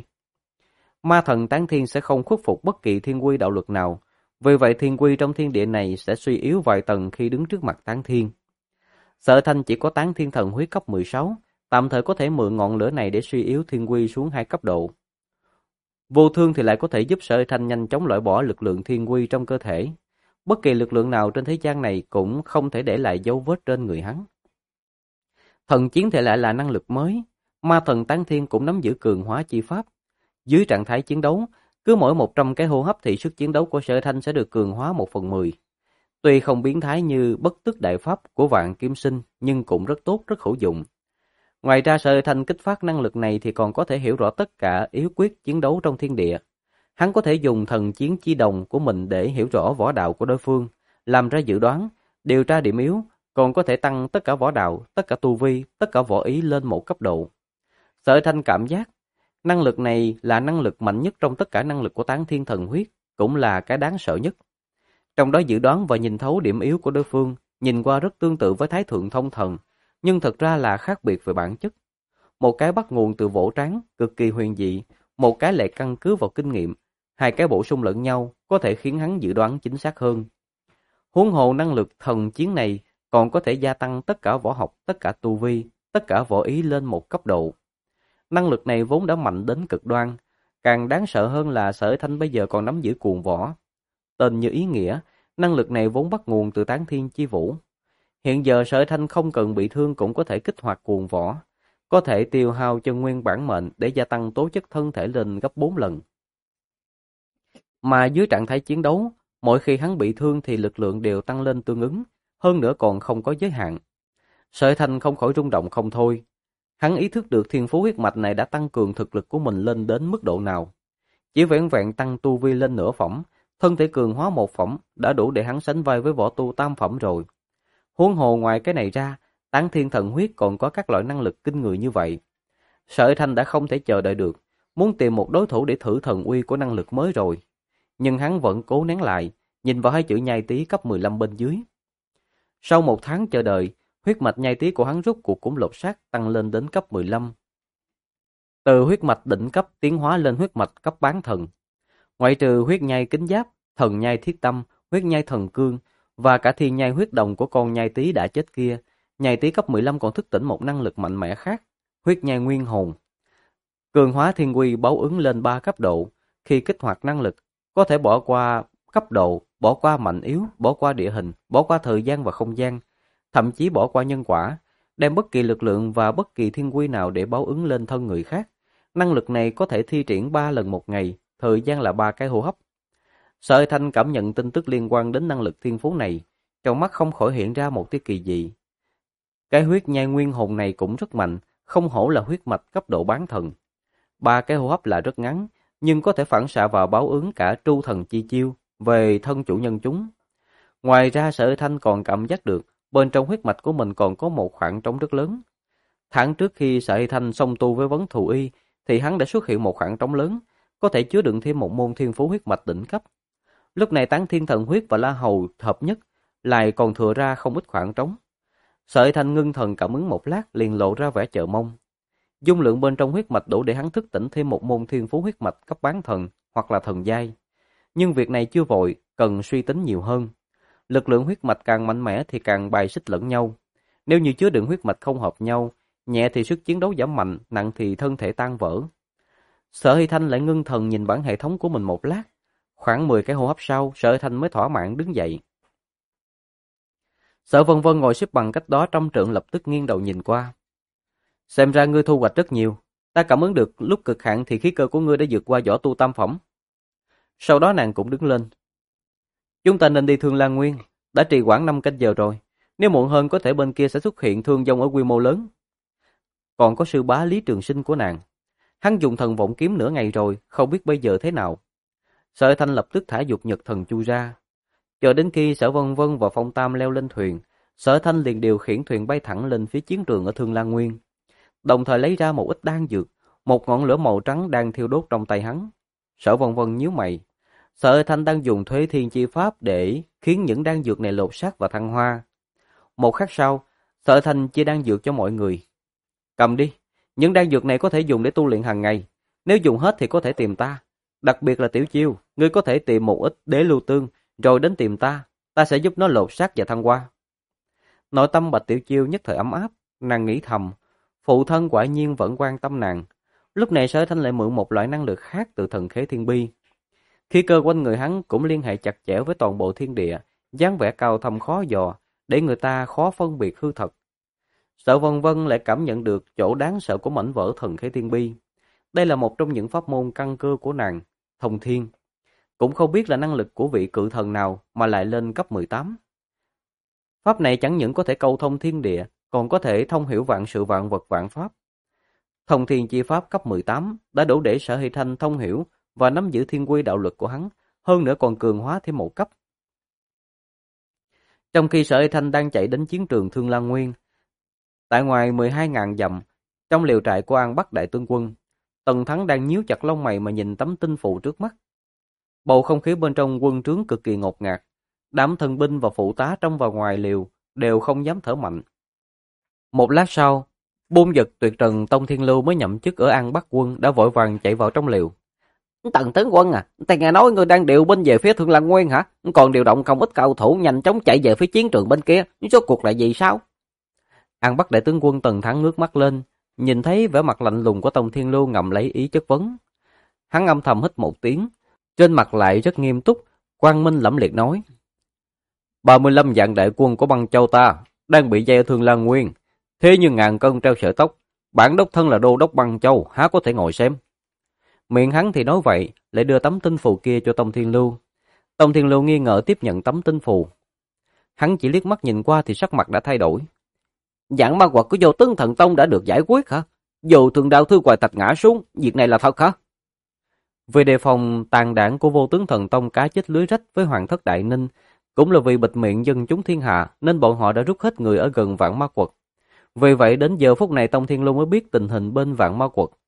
Ma thần Tán Thiên sẽ không khuất phục bất kỳ thiên quy đạo luật nào, vì vậy thiên quy trong thiên địa này sẽ suy yếu vài tầng khi đứng trước mặt Tán Thiên. Sở Thanh chỉ có Tán Thiên thần huyết cấp 16, tạm thời có thể mượn ngọn lửa này để suy yếu thiên quy xuống 2 cấp độ. Vô thương thì lại có thể giúp Sở Thanh nhanh chóng loại bỏ lực lượng thiên quy trong cơ thể. Bất kỳ lực lượng nào trên thế gian này cũng không thể để lại dấu vết trên người hắn. Thần chiến thì lại là năng lực mới, ma thần tán thiên cũng nắm giữ cường hóa chi pháp. Dưới trạng thái chiến đấu, cứ mỗi 100 cái hô hấp thì sức chiến đấu của Sở Thanh sẽ được cường hóa 1/10. Tuy không biến thái như bất tức đại pháp của Vạn Kiếm Sinh, nhưng cũng rất tốt, rất hữu dụng. Ngoài ra Sở Thanh kích phát năng lực này thì còn có thể hiểu rõ tất cả yếu quyết chiến đấu trong thiên địa. Hắn có thể dùng thần chiến chi đồng của mình để hiểu rõ võ đạo của đối phương, làm ra dự đoán, điều tra điểm yếu, còn có thể tăng tất cả võ đạo, tất cả tu vi, tất cả võ ý lên một cấp độ. Sở Thanh cảm giác, năng lực này là năng lực mạnh nhất trong tất cả năng lực của Tán Thiên Thần Huyết, cũng là cái đáng sợ nhất. Trong đó dự đoán và nhìn thấu điểm yếu của đối phương, nhìn qua rất tương tự với Thái Thượng Thông Thần, nhưng thật ra là khác biệt về bản chất. Một cái bắt nguồn từ vỗ trán, cực kỳ huyền dị, một cái lại căn cứ vào kinh nghiệm, hai cái bổ sung lẫn nhau có thể khiến hắn dự đoán chính xác hơn. Huống hồ năng lực thần chiến này còn có thể gia tăng tất cả võ học, tất cả tu vi, tất cả võ ý lên một cấp độ. Năng lực này vốn đã mạnh đến cực đoan, càng đáng sợ hơn là Sở Thanh bây giờ còn nắm giữ cuồng võ. Tên như ý nghĩa, năng lực này vốn bắt nguồn từ Tán Thiên Chi Vũ. Hiện giờ Sở Thanh không cần bị thương cũng có thể kích hoạt cuồng võ, có thể tiêu hao chân nguyên bản mệnh để gia tăng tố chất thân thể lên gấp 4 lần. Mà dưới trạng thái chiến đấu, mỗi khi hắn bị thương thì lực lượng đều tăng lên tương ứng, hơn nữa còn không có giới hạn. Sở Thanh không khỏi rung động không thôi. Hắn ý thức được thiên phú huyết mạch này đã tăng cường thực lực của mình lên đến mức độ nào. Chỉ vẹn vẹn tăng tu vi lên nửa phẩm, thân thể cường hóa 1 phẩm đã đủ để hắn sánh vai với võ tu tam phẩm rồi. Huống hồ ngoài cái này ra, Tán Thiên Thần Huyết còn có các loại năng lực kinh người như vậy. Sở Thanh đã không thể chờ đợi được, muốn tìm một đối thủ để thử thần uy của năng lực mới rồi. Nhưng hắn vẫn cố nén lại, nhìn vào hai chữ nhai tí cấp 15 bên dưới. Sau 1 tháng chờ đợi, huyết mạch nhai tí của hắn rốt cuộc cũng lột xác tăng lên đến cấp 15. Từ huyết mạch đỉnh cấp tiến hóa lên huyết mạch cấp bán thần. Ngoại trừ huyết nhai kính giáp, thần nhai thiết tâm, huyết nhai thần cương và cả thiên nhai huyết đồng của con nhai tí đã chết kia, nhai tí cấp 15 còn thức tỉnh một năng lực mạnh mẽ khác, huyết nhai nguyên hồn. Cường hóa thiên quy báo ứng lên 3 cấp độ, khi kích hoạt năng lực, có thể bỏ qua cấp độ, bỏ qua mạnh yếu, bỏ qua địa hình, bỏ qua thời gian và không gian, thậm chí bỏ qua nhân quả, đem bất kỳ lực lượng và bất kỳ thiên quy nào để báo ứng lên thân người khác. Năng lực này có thể thi triển 3 lần một ngày, thời gian là 3 cái hô hấp. Sở Thanh cảm nhận tin tức liên quan đến năng lực thiên phú này, trong mắt không khỏi hiện ra một tia kỳ dị. Cái huyết nhai nguyên hồn này cũng rất mạnh, không hổ là huyết mạch cấp độ bán thần. 3 cái hô hấp là rất ngắn, nhưng có thể phản xạ vào báo ứng cả tru thần chi chiêu về thân chủ nhân chúng. Ngoài ra Sở Thanh còn cảm giác được bên trong huyết mạch của mình còn có một khoảng trống rất lớn. Tháng trước khi Sở Thanh song tu với vấn thù y thì hắn đã xuất hiện một khoảng trống lớn, có thể chứa đựng thêm một môn thiên phú huyết mạch đỉnh cấp. Lúc này Tán Thiên Thần Huyết và La Hầu hợp nhất lại còn thừa ra không ít khoảng trống. Sở Thanh ngưng thần cảm ứng một lát liền lộ ra vẻ chờ mong. Dung lượng bên trong huyết mạch đủ để hắn thức tỉnh thêm một môn thiên phú huyết mạch cấp bán thần hoặc là thần giai. Nhưng việc này chưa vội, cần suy tính nhiều hơn. Lực lượng huyết mạch càng mạnh mẽ thì càng bài xích lẫn nhau. Nếu như chứa đựng huyết mạch không hợp nhau, nhẹ thì sức chiến đấu giảm mạnh, nặng thì thân thể tan vỡ. Sở Hy Thanh lại ngưng thần nhìn bản hệ thống của mình một lát. Khoảng 10 cái hô hấp sau, Sở Hy Thanh mới thỏa mãn đứng dậy. Sở Vân Vân ngồi xếp bằng cách đó trăm trượng lập tức nghiêng đầu nhìn qua. Xem ra ngươi thu hoạch rất nhiều. Ta cảm ứng được lúc cực hạn thì khí cơ của ngươi đã vượt qua võ tu tam phẩm. Sau đó nàng cũng đứng lên. Chúng ta nên đi Thương Lan Nguyên. Đã trì hoãn 5 canh giờ rồi. Nếu muộn hơn có thể bên kia sẽ xuất hiện thương vong ở quy mô lớn. Còn có sư bá Lý Trường Sinh của nàng. Hắn dùng thần vọng kiếm nửa ngày rồi, không biết bây giờ thế nào. Sở Thanh lập tức thả dục nhật thần chu ra. Chờ đến khi Sở Vân Vân và Phong Tam leo lên thuyền, Sở Thanh liền điều khiển thuyền bay thẳng lên phía chiến trường ở Thương Lan Nguyên. Đồng thời lấy ra một ít đan dược, một ngọn lửa màu trắng đang thiêu đốt trong tay hắn. Sở Vân Vân nhíu mày. Sở Thanh đang dùng Thuế Thiên Chi Pháp để khiến những đan dược này lột xác và thăng hoa. Một khắc sau, Sở Thanh chia đan dược cho mọi người. Cầm đi, những đan dược này có thể dùng để tu luyện hàng ngày. Nếu dùng hết thì có thể tìm ta. Đặc biệt là Tiểu Chiêu, ngươi có thể tìm một ít đế lưu tương, rồi đến tìm ta. Ta sẽ giúp nó lột xác và thăng hoa. Nội tâm Bạch Tiểu Chiêu nhất thời ấm áp, nàng nghĩ thầm. Phụ thân quả nhiên vẫn quan tâm nàng. Lúc này Sở Thanh lại mượn một loại năng lực khác từ thần khế thiên bi. Khí cơ quanh người hắn cũng liên hệ chặt chẽ với toàn bộ thiên địa, dáng vẻ cao thâm khó dò, để người ta khó phân biệt hư thật. Sở Vân Vân lại cảm nhận được chỗ đáng sợ của mảnh vỡ thần khế thiên bi. Đây là một trong những pháp môn căn cơ của nàng, thông thiên. Cũng không biết là năng lực của vị cự thần nào mà lại lên cấp 18. Pháp này chẳng những có thể cầu thông thiên địa, còn có thể thông hiểu vạn sự vạn vật vạn pháp. Thông thiên chi pháp cấp 18 đã đủ để Sở Hy Thanh thông hiểu và nắm giữ thiên quy đạo lực của hắn, hơn nữa còn cường hóa thêm một cấp. Trong khi Sở Hy Thanh đang chạy đến chiến trường Thương Lan Nguyên, tại ngoài 12.000 dặm, trong liều trại của An Bắc đại tướng quân, Tần Thắng đang nhíu chặt lông mày mà nhìn tấm tinh phù trước mắt. Bầu không khí bên trong quân trướng cực kỳ ngột ngạt, đám thần binh và phụ tá trong và ngoài liều đều không dám thở mạnh. Một lát sau, Bôn Dật Tuyệt Trần Tông Thiên Lưu mới nhậm chức ở An Bắc quân đã vội vàng chạy vào trong liều. Tần tướng quân à, ta nghe nói ngươi đang điều binh về phía Thương Lan Nguyên hả? Còn điều động không ít cao thủ nhanh chóng chạy về phía chiến trường bên kia, số cuộc là gì sao? An Bắc đại tướng quân Tần Thắng ngước mắt lên, nhìn thấy vẻ mặt lạnh lùng của Tông Thiên Lưu ngầm lấy ý chất vấn. Hắn âm thầm hít một tiếng, trên mặt lại rất nghiêm túc, quang minh lẫm liệt nói: 35 vạn đại quân của Băng Châu ta đang bị dây ở Thương Lan Nguyên, thế nhưng ngàn cân treo sợi tóc, bản đốc thân là đô đốc Băng Châu há có thể ngồi xem. Miệng hắn thì nói vậy, lại đưa tấm tinh phù kia cho Tông Thiên Lưu. Tông Thiên Lưu nghi ngờ tiếp nhận tấm tinh phù. Hắn chỉ liếc mắt nhìn qua thì sắc mặt đã thay đổi. Dạng ma quật của Vô Tướng Thần Tông đã được giải quyết hả? Dù Thường Đạo Thư Hoài Thạch ngã xuống, việc này là thật hả? Vì đề phòng tàn đảng của Vô Tướng Thần Tông cá chết lưới rách với Hoàng thất Đại Ninh, cũng là vì bịt miệng dân chúng thiên hạ nên bọn họ đã rút hết người ở gần Vạn Ma Quật. Vì vậy đến giờ phút này Tông Thiên Lưu mới biết tình hình bên Vạn Ma Quật.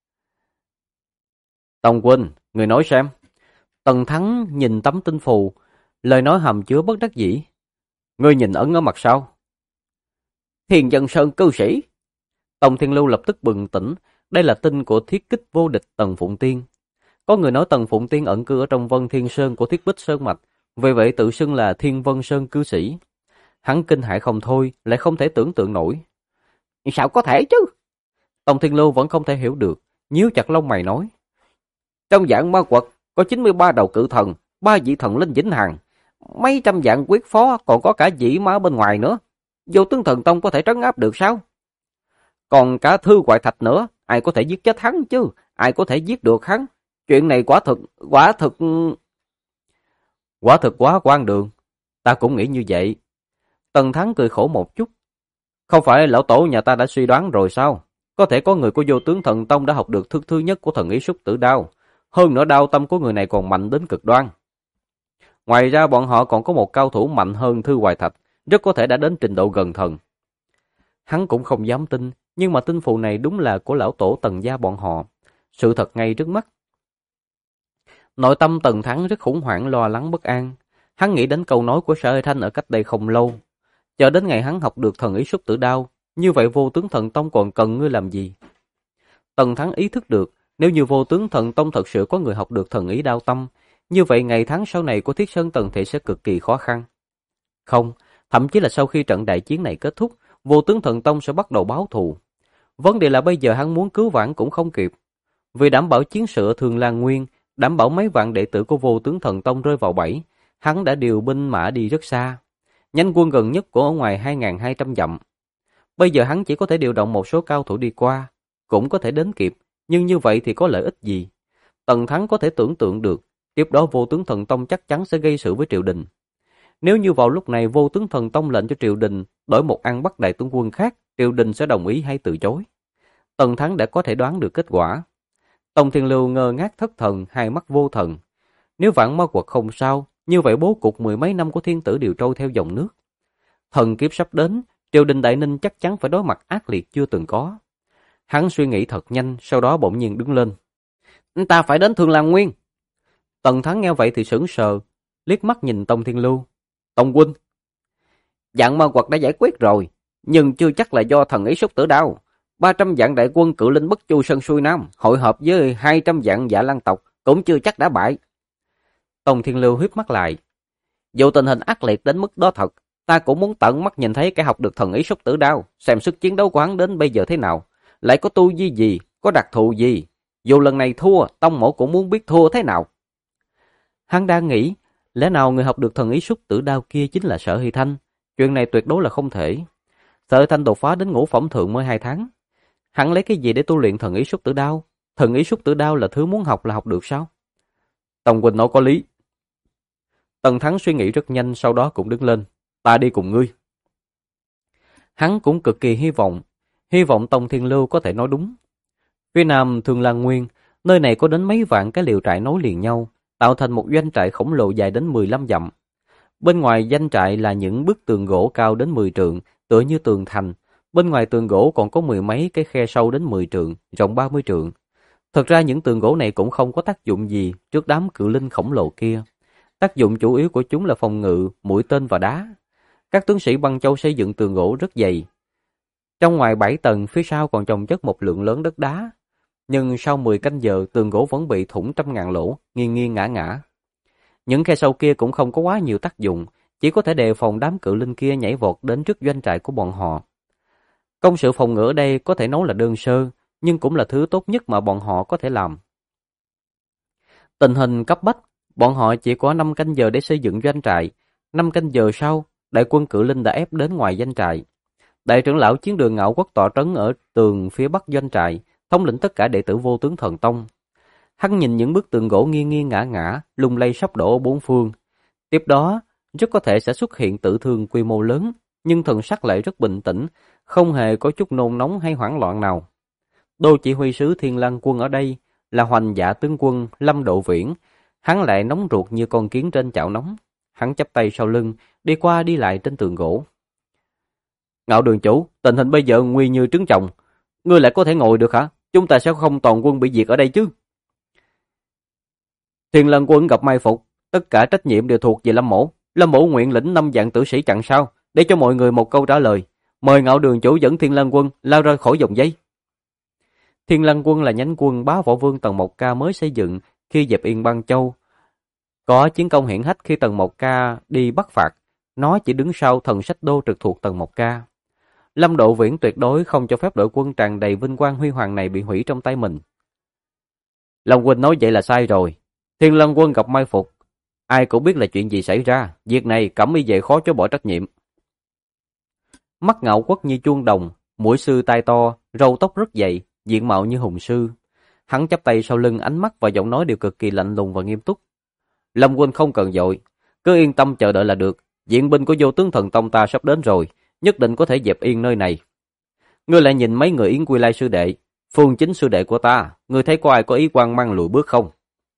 Tông huynh, người nói xem. Tần Thắng nhìn tấm tinh phù, lời nói hàm chứa bất đắc dĩ. Ngươi nhìn ấn ở mặt sau. Thiên Dân Sơn cư sĩ. Tông Thiên Lưu lập tức bừng tỉnh, đây là tin của thiết kích vô địch Tần Phụng Tiên. Có người nói Tần Phụng Tiên ẩn cư ở trong Vân Thiên Sơn của Thiết Bích Sơn Mạch, vì vậy tự xưng là Thiên Vân Sơn cư sĩ. Hắn kinh hãi không thôi, lại không thể tưởng tượng nổi. Sao có thể chứ? Tông Thiên Lưu vẫn không thể hiểu được, nhíu chặt lông mày nói. Trong Vạn Ma Quật có 93 đầu cự thần, 3 vị thần linh vĩnh hằng, mấy trăm vạn quyết phó, còn có cả dĩ ma bên ngoài nữa. Vô Tướng Thần Tông có thể trấn áp được sao? Còn cả Thư Hoài Thạch nữa, ai có thể giết chết hắn chứ? Ai có thể giết được hắn? Chuyện này quả thực quá quan đường. Ta cũng nghĩ như vậy. Tần Thắng cười khổ một chút. Không phải lão tổ nhà ta đã suy đoán rồi sao? Có thể có người của Vô Tướng Thần Tông đã học được thức thứ nhất của thần ý Súc Tử Đao. Hơn nữa đao tâm của người này còn mạnh đến cực đoan. Ngoài ra bọn họ còn có một cao thủ mạnh hơn Thư Hoài Thạch, rất có thể đã đến trình độ gần thần. Hắn cũng không dám tin, nhưng mà tinh phù này đúng là của lão tổ Tần gia bọn họ. Sự thật ngay trước mắt. Nội tâm Tần Thắng rất khủng hoảng, lo lắng bất an. Hắn nghĩ đến câu nói của Sở Hy Thanh ở cách đây không lâu. Chờ đến ngày hắn học được thần ý Súc Tử Đao, như vậy Vô Tướng Thần Tông còn cần ngươi làm gì? Tần Thắng ý thức được, nếu như Vô Tướng Thần Tông thật sự có người học được thần ý đao tâm, như vậy ngày tháng sau này của Thiết Sơn Tần Thị sẽ cực kỳ khó khăn. Không, thậm chí là sau khi trận đại chiến này kết thúc, Vô Tướng Thần Tông sẽ bắt đầu báo thù. Vấn đề là bây giờ hắn muốn cứu vãn cũng không kịp. Vì đảm bảo chiến sự ở Thương Lan Nguyên, đảm bảo mấy vạn đệ tử của Vô Tướng Thần Tông rơi vào bẫy, hắn đã điều binh mã đi rất xa. Nhánh quân gần nhất của ở ngoài 2.200 dặm. Bây giờ hắn chỉ có thể điều động một số cao thủ đi qua, cũng có thể đến kịp, nhưng như vậy thì có lợi ích gì? Tần Thắng có thể tưởng tượng được, tiếp đó Vô Tướng Thần Tông chắc chắn sẽ gây sự với triều đình. Nếu như vào lúc này Vô Tướng Thần Tông lệnh cho triều đình đổi một An Bắc đại tướng quân khác, triều đình sẽ đồng ý hay từ chối? Tần Thắng đã có thể đoán được kết quả. Tông Thiên Lưu ngơ ngác thất thần, hai mắt vô thần. Nếu Vạn Ma Quật không sao, như vậy bố cục mười mấy năm của thiên tử đều trôi theo dòng nước. Thần kiếp sắp đến, triều đình Đại Ninh chắc chắn phải đối mặt ác liệt chưa từng có. Hắn suy nghĩ thật nhanh, sau đó bỗng nhiên đứng lên. Ta phải đến Thương Lan Nguyên. Tần Thắng nghe vậy thì sững sờ, liếc mắt nhìn Tông Thiên Lưu. Tông huynh, Vạn Ma Quật đã giải quyết rồi, nhưng chưa chắc là do thần ý Súc Tử Đao. 300 vạn đại quân cự linh Bất Chu Sơn xuôi Nam hội hợp với 200 vạn Dạ Lan tộc cũng chưa chắc đã bại. Tông Thiên Lưu híp mắt lại. Dù tình hình ác liệt đến mức đó thật, ta cũng muốn tận mắt nhìn thấy kẻ học được thần ý Súc Tử Đao, xem sức chiến đấu của hắn đến bây giờ thế nào, lại có tu vi gì, có đặc thù gì? Dù lần này thua, tông mỗ cũng muốn biết thua thế nào. Hắn đang nghĩ, lẽ nào người học được thần ý súc tử đao kia chính là Sở Hy Thanh? Chuyện này tuyệt đối là không thể. Sở Hy Thanh đột phá đến ngũ phẩm thượng mới 2 tháng. Hắn lấy cái gì để tu luyện thần ý súc tử đao? Thần ý súc tử đao là thứ muốn học là học được sao? Tông huynh nói có lý. Tần Thắng suy nghĩ rất nhanh, sau đó cũng đứng lên. Ta đi cùng ngươi. Hắn cũng cực kỳ hy vọng Tông Thiên Lưu có thể nói đúng. Phía nam Thương Lan Nguyên, nơi này có đến mấy vạn cái liều trại nối liền nhau, tạo thành một doanh trại khổng lồ dài đến 15 dặm. Bên ngoài doanh trại là những bức tường gỗ cao đến 10 trượng, tựa như tường thành. Bên ngoài tường gỗ còn có 10 mấy cái khe sâu đến 10 trượng, rộng 30 trượng. Thật ra những tường gỗ này cũng không có tác dụng gì trước đám cự linh khổng lồ kia. Tác dụng chủ yếu của chúng là phòng ngự, mũi tên và đá. Các tướng sĩ Băng Châu xây dựng tường gỗ rất dày. Trong ngoài 7 tầng, phía sau còn chồng chất một lượng lớn đất đá. Nhưng sau 10 canh giờ, tường gỗ vẫn bị thủng trăm ngàn lỗ, nghiêng nghiêng ngã ngã. Những khe sâu kia cũng không có quá nhiều tác dụng, chỉ có thể đề phòng đám cự linh kia nhảy vọt đến trước doanh trại của bọn họ. Công sự phòng ngự ở đây có thể nói là đơn sơ, nhưng cũng là thứ tốt nhất mà bọn họ có thể làm. Tình hình cấp bách, bọn họ chỉ có 5 canh giờ để xây dựng doanh trại. 5 canh giờ sau, đại quân cự linh đã ép đến ngoài doanh trại. Đại trưởng lão chiến đường Ngạo Quốc tọa trấn ở tường phía bắc doanh trại, thống lĩnh tất cả đệ tử Vô Tướng Thần Tông. Hắn nhìn những bức tường gỗ nghiêng nghiêng ngã ngã, lung lay sắp đổ ở bốn phương. Tiếp đó, rất có thể sẽ xuất hiện tử thương quy mô lớn, nhưng thần sắc lại rất bình tĩnh, không hề có chút nôn nóng hay hoảng loạn nào. Đô chỉ huy sứ Thiên Lăng Quân ở đây là Hoành Dạ tướng quân Lâm Độ Viễn, hắn lại nóng ruột như con kiến trên chảo nóng. Hắn chắp tay sau lưng, đi qua đi lại trên tường gỗ. Ngạo đường chủ, tình hình bây giờ nguy như trứng chồng, ngươi lại có thể ngồi được hả? Chúng ta sẽ không toàn quân bị diệt ở đây chứ? Thiên Lân Quân gặp mai phục, tất cả trách nhiệm đều thuộc về Lâm Mỗ. Lâm Mỗ nguyện lĩnh 5 vạn tử sĩ chặn sau, để cho mọi người một câu trả lời. Mời Ngạo đường chủ dẫn Thiên Lân Quân lao ra khỏi dòng dây. Thiên Lân Quân là nhánh quân Bá Võ Vương Tần Mộc Ca mới xây dựng khi dẹp yên Băng Châu. Có chiến công hiển hách khi Tần Mộc Ca đi bắt phạt, nó chỉ đứng sau Thần Sách Đô trực thuộc Tần Mộc Ca. Lâm Độ Viễn tuyệt đối không cho phép đội quân tràn đầy vinh quang huy hoàng này bị hủy trong tay mình. Long huynh nói vậy là sai rồi. Thiên Lân Quân gặp mai phục, ai cũng biết là chuyện gì xảy ra, việc này Cẩm Y Vệ khó chối bỏ trách nhiệm. Mắt Ngạo Quốc như chuông đồng, mũi sư tai to, râu tóc rất dày, diện mạo như hùng sư. Hắn chắp tay sau lưng, ánh mắt và giọng nói đều cực kỳ lạnh lùng và nghiêm túc. Lâm huynh không cần vội, cứ yên tâm chờ đợi là được. Viện binh của Vô Tướng Thần Tông ta sắp đến rồi, nhất định có thể dẹp yên nơi này. Ngươi lại nhìn mấy người Yến Quy Lai sư đệ, Phương Chính sư đệ của ta, ngươi thấy có ai có ý quan mang lùi bước không?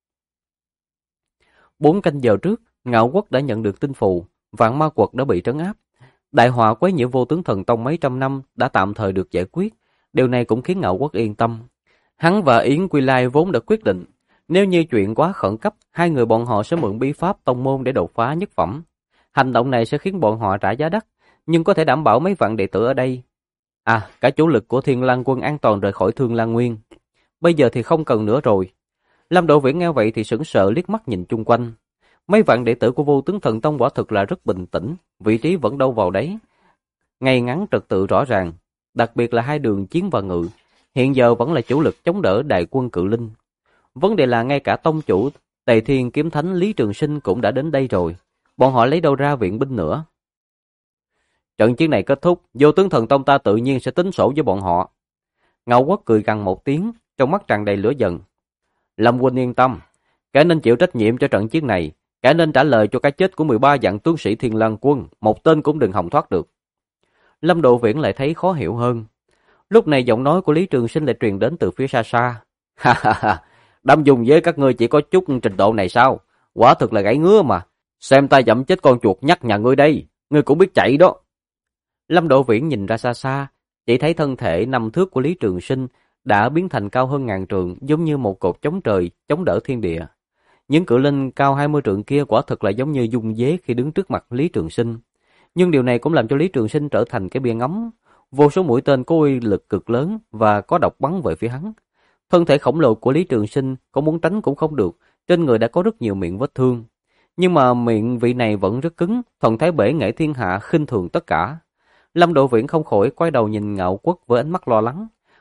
4 canh giờ trước, Ngạo Quốc đã nhận được tin phù, Vạn Ma Quật đã bị trấn áp. Đại họa quấy nhiễu Vô Tướng Thần Tông mấy trăm năm đã tạm thời được giải quyết, điều này cũng khiến Ngạo Quốc yên tâm. Hắn và Yến Quy Lai vốn đã quyết định, nếu như chuyện quá khẩn cấp, hai người bọn họ sẽ mượn bí pháp tông môn để đột phá nhất phẩm. Hành động này sẽ khiến bọn họ trả giá đắt, nhưng có thể đảm bảo mấy vạn đệ tử ở đây. Cả chủ lực của Thiên Lang Quân an toàn rời khỏi Thương Lan Nguyên. Bây giờ thì không cần nữa rồi. Lâm Độ Viễn nghe vậy thì sững sờ liếc mắt nhìn chung quanh. Mấy vạn đệ tử của Vô Tướng Thần Tông quả thực là rất bình tĩnh, vị trí vẫn đâu vào đấy. Ngay ngắn trật tự rõ ràng, đặc biệt là hai đường chiến và ngự, hiện giờ vẫn là chủ lực chống đỡ đại quân cự linh. Vấn đề là ngay cả tông chủ Tề Thiên Kiếm Thánh Lý Trường Sinh cũng đã đến đây rồi, bọn họ lấy đâu ra viện binh nữa. Trận chiến này kết thúc, Vô Tướng Thần Tông ta tự nhiên sẽ tính sổ với bọn họ. Ngạo Quốc cười gằn một tiếng, trong mắt tràn đầy lửa giận. Lâm huynh yên tâm, kẻ nên chịu trách nhiệm cho trận chiến này, kẻ nên trả lời cho cái chết của 13 vạn tướng sĩ Thiên Lang Quân, một tên cũng đừng hòng thoát được. Lâm Độ Viễn lại thấy khó hiểu hơn. Lúc này giọng nói của Lý Trường Sinh lại truyền đến từ phía xa xa. Ha ha ha, đám dùng với các ngươi chỉ có chút trình độ này sao? Quả thực là gãy ngứa mà. Xem ta dẫm chết con chuột nhắt nhà ngươi đây, ngươi cũng biết chạy đó. Lâm Độ Viễn nhìn ra xa xa, chỉ thấy thân thể 5 thước của Lý Trường Sinh đã biến thành cao hơn ngàn trượng, giống như một cột chống trời, chống đỡ thiên địa. Những cự linh cao 20 trượng kia quả thực là giống như dung dế khi đứng trước mặt Lý Trường Sinh. Nhưng điều này cũng làm cho Lý Trường Sinh trở thành cái bia ngắm. Vô số mũi tên có uy lực cực lớn và có độc bắn về phía hắn. Thân thể khổng lồ của Lý Trường Sinh có muốn tránh cũng không được, trên người đã có rất nhiều miệng vết thương. Nhưng mà miệng vị này vẫn rất cứng, thần thái bể nghệ thiên hạ khinh thường tất cả. Lâm Độ Viễn không khỏi quay đầu nhìn Ngạo Quốc với ánh mắt lo lắng.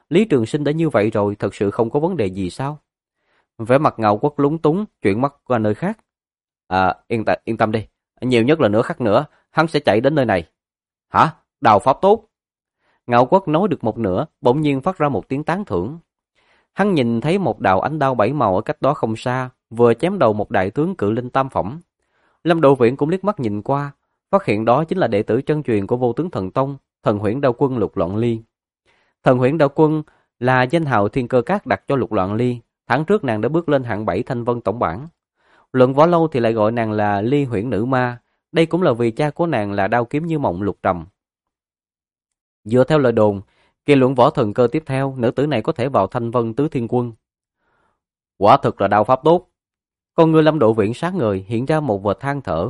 Lý Trường Sinh đã như vậy rồi, thật sự không có vấn đề gì sao? Vẻ mặt Ngạo Quốc lúng túng, chuyển mắt qua nơi khác. Yên tâm đi, nhiều nhất là nửa khắc nữa, hắn sẽ chạy đến nơi này. Hả? Đào pháp tốt. Ngạo Quốc nói được một nửa, bỗng nhiên phát ra một tiếng tán thưởng. Hắn nhìn thấy một đạo ánh đao bảy màu ở cách đó không xa, vừa chém đầu một đại tướng cự linh tam phẩm. Lâm Độ Viễn cũng liếc mắt nhìn qua, phát hiện đó chính là đệ tử chân truyền của Vô Tướng Thần Tông, Thần Huyễn Đao Quân Lục Loạn Ly. Thần Huyễn Đao Quân là danh hào Thiên Cơ Các đặt cho Lục Loạn Ly, tháng trước nàng đã bước lên hạng 7 Thanh Vân tổng bảng. Luận võ lâu thì lại gọi nàng là Ly Huyễn Nữ Ma, đây cũng là vì cha của nàng là Đao Kiếm Như Mộng Lục Trầm. Dựa theo lời đồn, kỳ luận võ thần cơ tiếp theo, nữ tử này có thể vào Thanh Vân Tứ Thiên Quân. Quả thực là đao pháp tốt. Con ngươi Lâm Độ Viễn sáng ngời, hiện ra một vệt than thở.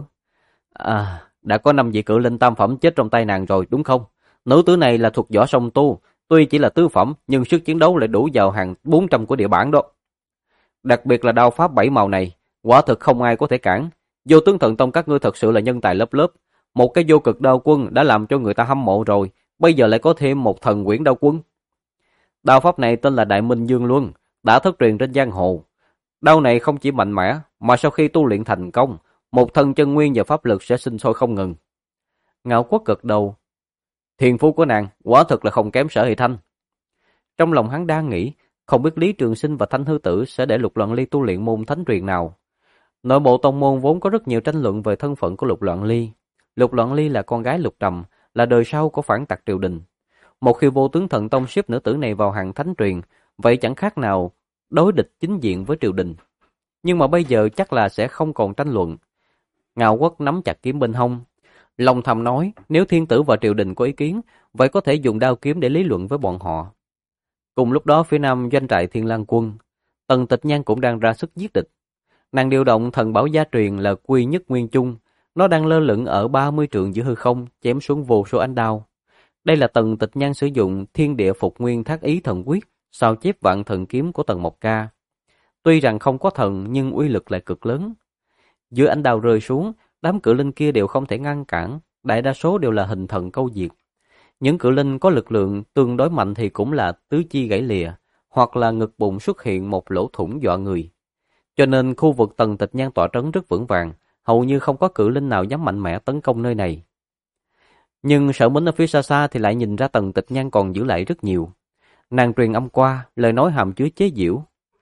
Đã có 5 vị cự linh tam phẩm chết trong tay nàng rồi, đúng không? Nữ tử này là thuộc võ song tu, tuy chỉ là tứ phẩm, nhưng sức chiến đấu lại đủ vào hàng 400 của địa bản đó. Đặc biệt là đao pháp 7 màu này, quả thực không ai có thể cản. Vô Tướng Thần Tông các ngươi thật sự là nhân tài lớp lớp. Một cái vô cực đao quân đã làm cho người ta hâm mộ rồi, bây giờ lại có thêm một thần quyển đao quân. Đao pháp này tên là Đại Minh Dương Luân, đã thất truyền trên giang hồ. Đao này không chỉ mạnh mẽ, mà sau khi tu luyện thành công, một thân chân nguyên và pháp lực sẽ sinh sôi không ngừng. Ngạo Quốc gật đầu. Thiên phú của nàng quả thực là không kém Sở Hỷ Thanh. Trong lòng hắn đang nghĩ, không biết Lý Trường Sinh và Thanh Hư Tử sẽ để Lục Loạn Ly tu luyện môn thánh truyền nào. Nội bộ tông môn vốn có rất nhiều tranh luận về thân phận của Lục Loạn Ly. Lục Loạn Ly là con gái Lục Trầm, là đời sau của phản tặc triều đình. Một khi Vô Tướng Thần Tông xếp nữ tử này vào hàng thánh truyền, vậy chẳng khác nào đối địch chính diện với triều đình. Nhưng mà bây giờ chắc là sẽ không còn tranh luận. Ngạo Quốc nắm chặt kiếm bên hông, lòng thầm nói, nếu thiên tử và triều đình có ý kiến, vậy có thể dùng đao kiếm để lý luận với bọn họ. Cùng lúc đó phía nam doanh trại Thiên Lang Quân, Tần Tịch Nhan cũng đang ra sức giết địch. Nàng điều động thần bảo gia truyền là Quy Nhất Nguyên Chung, nó đang lơ lửng ở 30 trượng giữa hư không, chém xuống vô số ánh đao. Đây là Tần Tịch Nhan sử dụng Thiên Địa Phục Nguyên Thác Ý Thần Quyết, sao chép vạn thần kiếm của Tần Mộc Ca. Tuy rằng không có thần nhưng uy lực lại cực lớn. Giữa ánh đao rơi xuống, đám cự linh kia đều không thể ngăn cản, đại đa số đều là hình thần câu diệt. Những cự linh có lực lượng tương đối mạnh thì cũng là tứ chi gãy lìa, hoặc là ngực bụng xuất hiện một lỗ thủng dọa người. Cho nên khu vực Tần Tịch Nhan tọa trấn rất vững vàng, hầu như không có cự linh nào dám mạnh mẽ tấn công nơi này. Nhưng Sở Mính ở phía xa xa thì lại nhìn ra Tần Tịch Nhan còn giữ lại rất nhiều. Nàng truyền âm qua, lời nói hàm chứa chế giễu.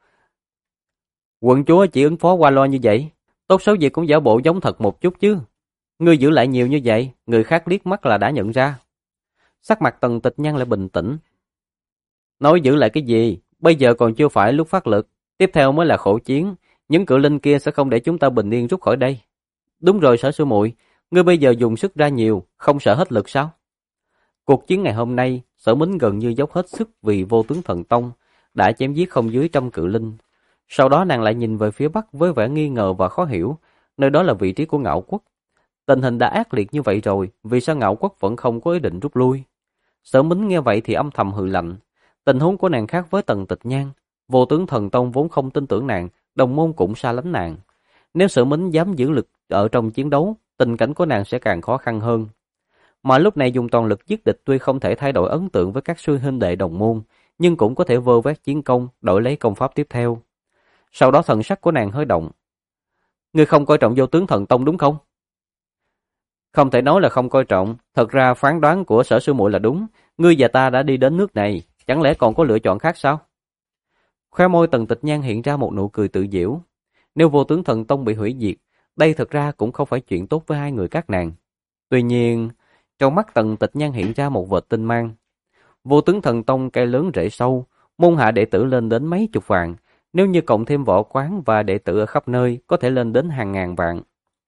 Quận chúa chỉ ứng phó qua loa như vậy, tốt xấu gì cũng giả bộ giống thật một chút chứ. Ngươi giữ lại nhiều như vậy, người khác liếc mắt là đã nhận ra. Sắc mặt Tần Tịch Nhan lại bình tĩnh. Nói giữ lại cái gì, bây giờ còn chưa phải lúc phát lực, tiếp theo mới là khổ chiến, những cự linh kia sẽ không để chúng ta bình yên rút khỏi đây. Đúng rồi Sở sư muội, ngươi bây giờ dùng sức ra nhiều, không sợ hết lực sao? Cuộc chiến ngày hôm nay, Sở Mính gần như dốc hết sức vì Vô Tướng Thần Tông, đã chém giết không dưới 100 cự linh. Sau đó nàng lại nhìn về phía bắc với vẻ nghi ngờ và khó hiểu, nơi đó là vị trí của Ngạo Quốc. Tình hình đã ác liệt như vậy rồi, vì sao Ngạo Quốc vẫn không có ý định rút lui? Sở Mính nghe vậy thì âm thầm hừ lạnh. Tình huống của nàng khác với Tần Tịch Nhan, Vô Tướng Thần Tông vốn không tin tưởng nàng, đồng môn cũng xa lánh nàng. Nếu Sở Mính dám giữ lực ở trong chiến đấu, tình cảnh của nàng sẽ càng khó khăn hơn. Mà lúc này dùng toàn lực giết địch tuy không thể thay đổi ấn tượng với các sư huynh đệ đồng môn, nhưng cũng có thể vơ vét chiến công, đổi lấy công pháp tiếp theo. Sau đó thần sắc của nàng hơi động. Ngươi không coi trọng Vô Tướng Thần Tông đúng không? Không thể nói là không coi trọng, thật ra phán đoán của Sở sư muội là đúng, ngươi và ta đã đi đến nước này, chẳng lẽ còn có lựa chọn khác sao? Khóe môi Tần Tịch Nhan hiện ra một nụ cười tự giễu. Nếu Vô Tướng Thần Tông bị hủy diệt, đây thật ra cũng không phải chuyện tốt với hai người các nàng. Tuy nhiên, trong mắt Tần Tịch Nhan hiện ra một vệt tinh mang. Vô Tướng Thần Tông cây lớn rễ sâu, môn hạ đệ tử lên đến mấy chục vạn, nếu như cộng thêm võ quán và đệ tử ở khắp nơi, có thể lên đến hàng ngàn vạn.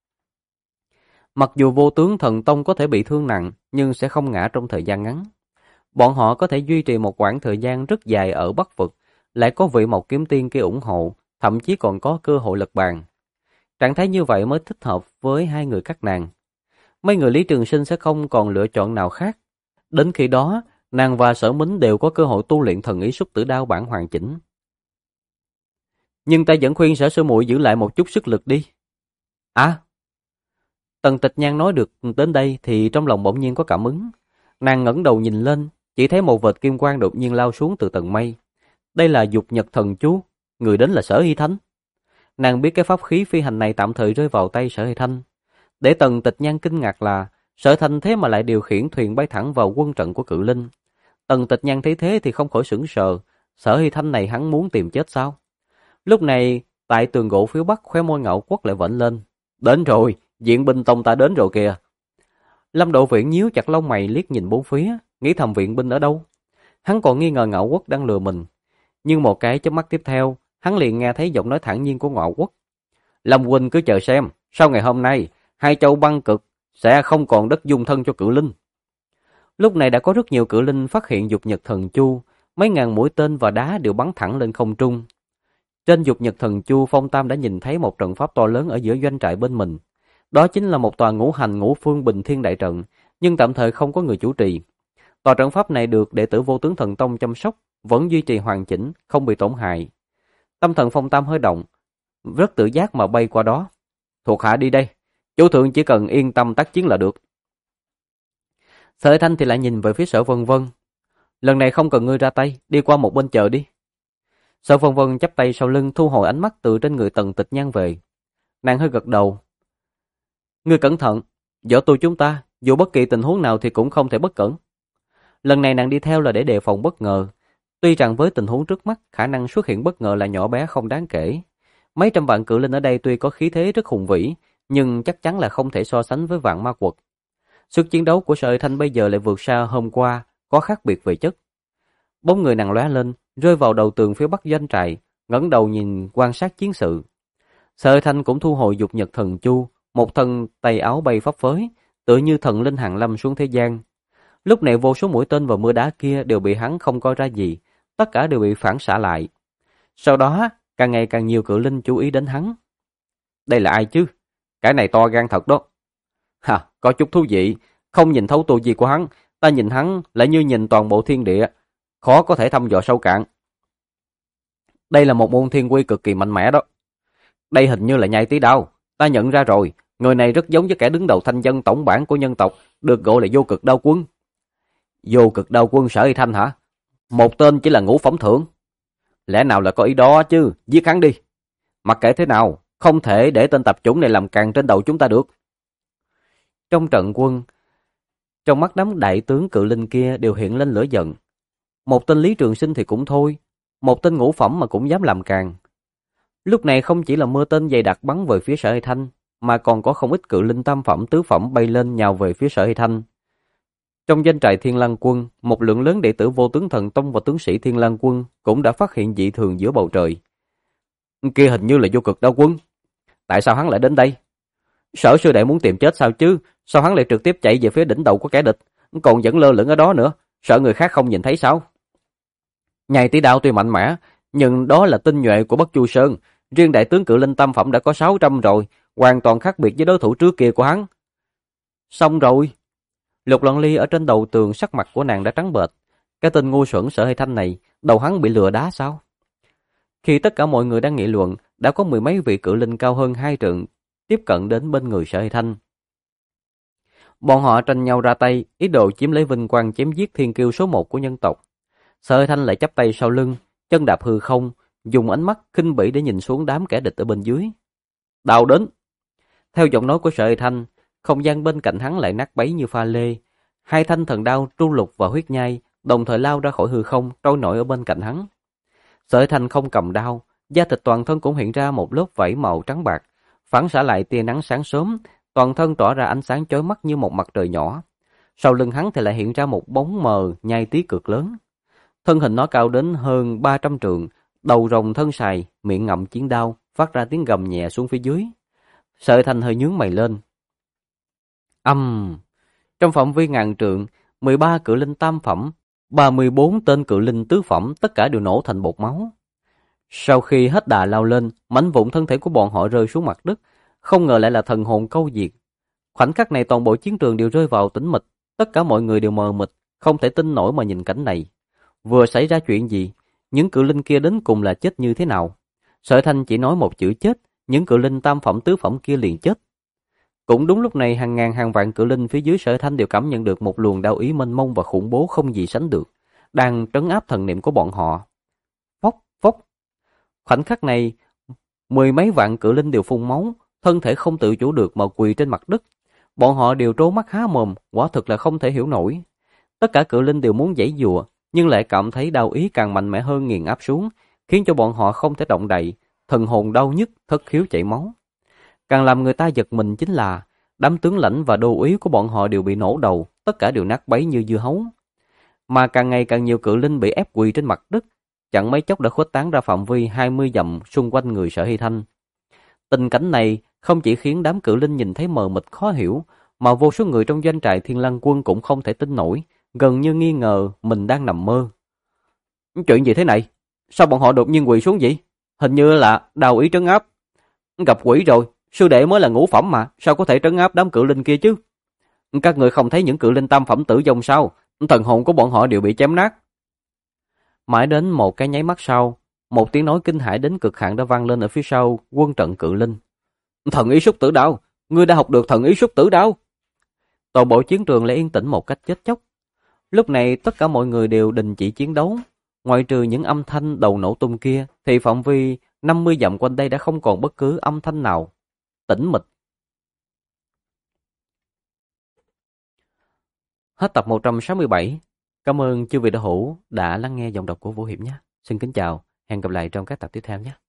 Mặc dù Vô Tướng Thần Tông có thể bị thương nặng, nhưng sẽ không ngã trong thời gian ngắn. Bọn họ có thể duy trì một quãng thời gian rất dài ở Bắc Vực, lại có vị Mộc Kiếm Tiên kia ủng hộ, thậm chí còn có cơ hội lật bàn. Trạng thái như vậy mới thích hợp với hai người các nàng. Mấy người Lý Trường Sinh sẽ không còn lựa chọn nào khác. Đến khi đó, nàng và Sở Mính đều có cơ hội tu luyện thần ý Xúc Tử Đao bản hoàn chỉnh. Nhưng ta vẫn khuyên Sở sư muội giữ lại một chút sức lực đi. Tần Tịch Nhan nói được đến đây thì trong lòng bỗng nhiên có cảm ứng. Nàng ngẩng đầu nhìn lên, chỉ thấy một vệt kim quang đột nhiên lao xuống từ tầng mây. Đây là Dục Nhật Thần Chu, người đến là Sở Hy Thanh. Nàng biết cái pháp khí phi hành này tạm thời rơi vào tay Sở Hy Thanh. Để Tần Tịch Nhan kinh ngạc là Sở Thanh thế mà lại điều khiển thuyền bay thẳng vào quân trận của Cự Linh. Tần Tịch Nhan thấy thế thì không khỏi sửng sờ, Sở Hy Thanh này hắn muốn tìm chết sao? Lúc này, tại tường gỗ phía bắc, khóe môi Ngạo Quất lại vểnh lên. Đến rồi, Diện binh tông ta đến rồi kìa. Lâm Độ Viễn nhíu chặt lông mày liếc nhìn bốn phía, nghĩ thầm viện binh ở đâu. Hắn còn nghi ngờ Ngạo Quất đang lừa mình. Nhưng một cái chớp mắt tiếp theo, hắn liền nghe thấy giọng nói thản nhiên của Ngạo Quất. Lâm huynh cứ chờ xem, sau ngày hôm nay, hai châu băng cực sẽ không còn đất dung thân cho Cự Linh. Lúc này đã có rất nhiều Cự Linh phát hiện Dục Nhật Thần Chu, mấy ngàn mũi tên và đá đều bắn thẳng lên không trung. Trên Dục Nhật Thần Chu, Phong Tam đã nhìn thấy một trận pháp to lớn ở giữa doanh trại bên mình. Đó chính là một tòa ngũ hành ngũ phương bình thiên đại trận, nhưng tạm thời không có người chủ trì. Tòa trận pháp này được đệ tử Vô Tướng Thần Tông chăm sóc, vẫn duy trì hoàn chỉnh, không bị tổn hại. Tâm thần Phong Tam hơi động, rất tự giác mà bay qua đó. Thuộc hạ đi đây, chủ thượng chỉ cần yên tâm tác chiến là được. Sở Thanh thì lại nhìn về phía Sở Vân Vân. Lần này không cần ngươi ra tay, đi qua một bên chờ đi. Sở Vân Vân chắp tay sau lưng, thu hồi ánh mắt từ trên người Tần Tịch Nhan về. Nàng hơi gật đầu. Ngươi cẩn thận, võ tu chúng ta, dù bất kỳ tình huống nào thì cũng không thể bất cẩn. Lần này nàng đi theo là để đề phòng bất ngờ. Tuy rằng với tình huống trước mắt, khả năng xuất hiện bất ngờ là nhỏ bé không đáng kể. Mấy trăm vạn Cự Linh ở đây tuy có khí thế rất hùng vĩ, nhưng chắc chắn là không thể so sánh với vạn ma quật. Sức chiến đấu của Sở Thanh bây giờ lại vượt xa hôm qua, có khác biệt về chất. Bóng người nàng lóe lên, rơi vào đầu tường phía bắc doanh trại, ngẩng đầu nhìn quan sát chiến sự. Sở Thanh cũng thu hồi Dục Nhật Thần Chu, một thân tay áo bay phấp phới, tựa như thần linh hàng lâm xuống thế gian. Lúc này vô số mũi tên và mưa đá kia đều bị hắn không coi ra gì, tất cả đều bị phản xạ lại. Sau đó, càng ngày càng nhiều Cự Linh chú ý đến hắn. Đây là ai chứ? Cái này to gan thật đó. Hà, có chút thú vị, không nhìn thấu tu vi của hắn, ta nhìn hắn lại như nhìn toàn bộ thiên địa, khó có thể thăm dò sâu cạn. Đây là một môn thiên quy cực kỳ mạnh mẽ đó. Đây hình như là Nhai Tí Đao, ta nhận ra rồi, người này rất giống với kẻ đứng đầu thanh dân tổng bản của nhân tộc, được gọi là Vô Cực Đao Quân. Vô Cực Đao Quân Sở Y Thanh hả? Một tên chỉ là ngũ phẩm thượng. Lẽ nào là có ý đó chứ, giết hắn đi. Mặc kệ thế nào, không thể để tên tạp chủng này làm càn trên đầu chúng ta được. Trong trận quân, trong mắt đám đại tướng Cự Linh kia đều hiện lên lửa giận. Một tên Lý Trường Sinh thì cũng thôi, một tên ngũ phẩm mà cũng dám làm càn. Lúc này không chỉ là mưa tên dày đặc bắn về phía Sở Hy Thanh, mà còn có không ít Cự Linh tam phẩm tứ phẩm bay lên nhào về phía Sở Hy Thanh. Trong doanh trại Thiên Lang Quân, một lượng lớn đệ tử Vô Tướng Thần Tông và tướng sĩ Thiên Lang Quân cũng đã phát hiện dị thường giữa bầu trời. Kia hình như là Vô Cực Đao Quân. Tại sao hắn lại đến đây? Sở sư đệ muốn tìm chết sao chứ? Sao hắn lại trực tiếp chạy về phía đỉnh đầu của kẻ địch, còn vẫn lơ lửng ở đó nữa, sợ người khác không nhìn thấy sao? Nhai Tí Đao tuy mạnh mẽ, nhưng đó là tinh nhuệ của Bất Chu Sơn, riêng đại tướng Cự Linh tam phẩm đã có 600 rồi, hoàn toàn khác biệt với đối thủ trước kia của hắn. Xong rồi. Lục Loan Ly ở trên đầu tường, sắc mặt của nàng đã trắng bệch. Cái tên ngu xuẩn Sở Hy Thanh này, đầu hắn bị lừa đá sao? Khi tất cả mọi người đang nghị luận, đã có mười mấy vị Cự Linh cao hơn 2 trượng tiếp cận đến bên người Sở Hy Thanh. Bọn họ tranh nhau ra tay, ý đồ chiếm lấy vinh quang chém giết thiên kiêu số 1 của nhân tộc. Sở Hy Thanh lại chắp tay sau lưng, chân đạp hư không, dùng ánh mắt khinh bỉ để nhìn xuống đám kẻ địch ở bên dưới. Đào đến! Theo giọng nói của Sở Hy Thanh, không gian bên cạnh hắn lại nát bấy như pha lê. Hai thanh thần đao tru lục và huyết nhai đồng thời lao ra khỏi hư không, trôi nổi ở bên cạnh hắn. Sở Hy Thanh không cầm đao, da thịt toàn thân cũng hiện ra một lớp vảy màu trắng bạc, phản xạ lại tia nắng sáng sớm, toàn thân tỏa ra ánh sáng chói mắt như một mặt trời nhỏ. Sau lưng hắn thì lại hiện ra một bóng mờ nhai tí cực lớn. Thân hình nó cao đến hơn 300 trượng, đầu rồng thân sài, miệng ngậm chiến đao, phát ra tiếng gầm nhẹ xuống phía dưới. Sở Hy Thanh hơi nhướng mày lên. Trong phạm vi ngàn trượng, 13 Cự Linh tam phẩm, 34 tên Cự Linh tứ phẩm tất cả đều nổ thành bột máu. Sau khi hết đà lao lên, mảnh vụn thân thể của bọn họ rơi xuống mặt đất, không ngờ lại là thần hồn câu diệt. Khoảnh khắc này toàn bộ chiến trường đều rơi vào tĩnh mịch, tất cả mọi người đều mờ mịt, không thể tin nổi mà nhìn cảnh này. Vừa xảy ra chuyện gì? Những Cự Linh kia đến cùng là chết như thế nào? Sở Thanh chỉ nói một chữ chết, những Cự Linh tam phẩm tứ phẩm kia liền chết. Cũng đúng lúc này, hàng ngàn hàng vạn cự linh phía dưới Sở Thanh đều cảm nhận được một luồng đao ý mênh mông và khủng bố không gì sánh được, đang trấn áp thần niệm của bọn họ. Phốc, phốc. Khoảnh khắc này, mười mấy vạn cự linh đều phun máu, thân thể không tự chủ được mà quỳ trên mặt đất. Bọn họ đều trố mắt há mồm, quả thực là không thể hiểu nổi. Tất cả cự linh đều muốn giãy giụa, nhưng lại cảm thấy đao ý càng mạnh mẽ hơn nghiền áp xuống, khiến cho bọn họ không thể động đậy, thần hồn đau nhức, thất khiếu chảy máu. Càng làm người ta giật mình chính là đám tướng lãnh và đô úy của bọn họ đều bị nổ đầu, tất cả đều nát bấy như dưa hấu. Mà càng ngày càng nhiều cự linh bị ép quỳ trên mặt đất, chẳng mấy chốc đã khuếch tán ra phạm vi 20 dặm xung quanh người Sở Hy Thanh. Tình cảnh này không chỉ khiến đám cự linh nhìn thấy mờ mịt khó hiểu, mà vô số người trong doanh trại Thiên Lăng Quân cũng không thể tin nổi, gần như nghi ngờ mình đang nằm mơ. Chuyện gì thế này? Sao bọn họ đột nhiên quỳ xuống vậy? Hình như là đào ý trấn áp. Gặp quỷ rồi, sư đệ mới là ngũ phẩm mà, sao có thể trấn áp đám cự linh kia chứ? Các người không thấy những cự linh tam phẩm tử vong sao? Thần hồn của bọn họ đều bị chém nát. Mãi đến một cái nháy mắt sau, một tiếng nói kinh hãi đến cực hạn đã vang lên ở phía sau quân trận cự linh. Thần ý xúc tử đao, ngươi đã học được thần ý xúc tử đao. Toàn bộ chiến trường lại yên tĩnh một cách chết chóc. Lúc này tất cả mọi người đều đình chỉ chiến đấu. Ngoại trừ những âm thanh đầu nổ tung kia, thì phạm vi 50 dặm quanh đây đã không còn bất cứ âm thanh nào. Tĩnh mịch. Hết tập 167. Cảm ơn chư vị đạo hữu đã lắng nghe giọng đọc của Vũ Hiệp nhé. Xin kính chào, hẹn gặp lại trong các tập tiếp theo nhé.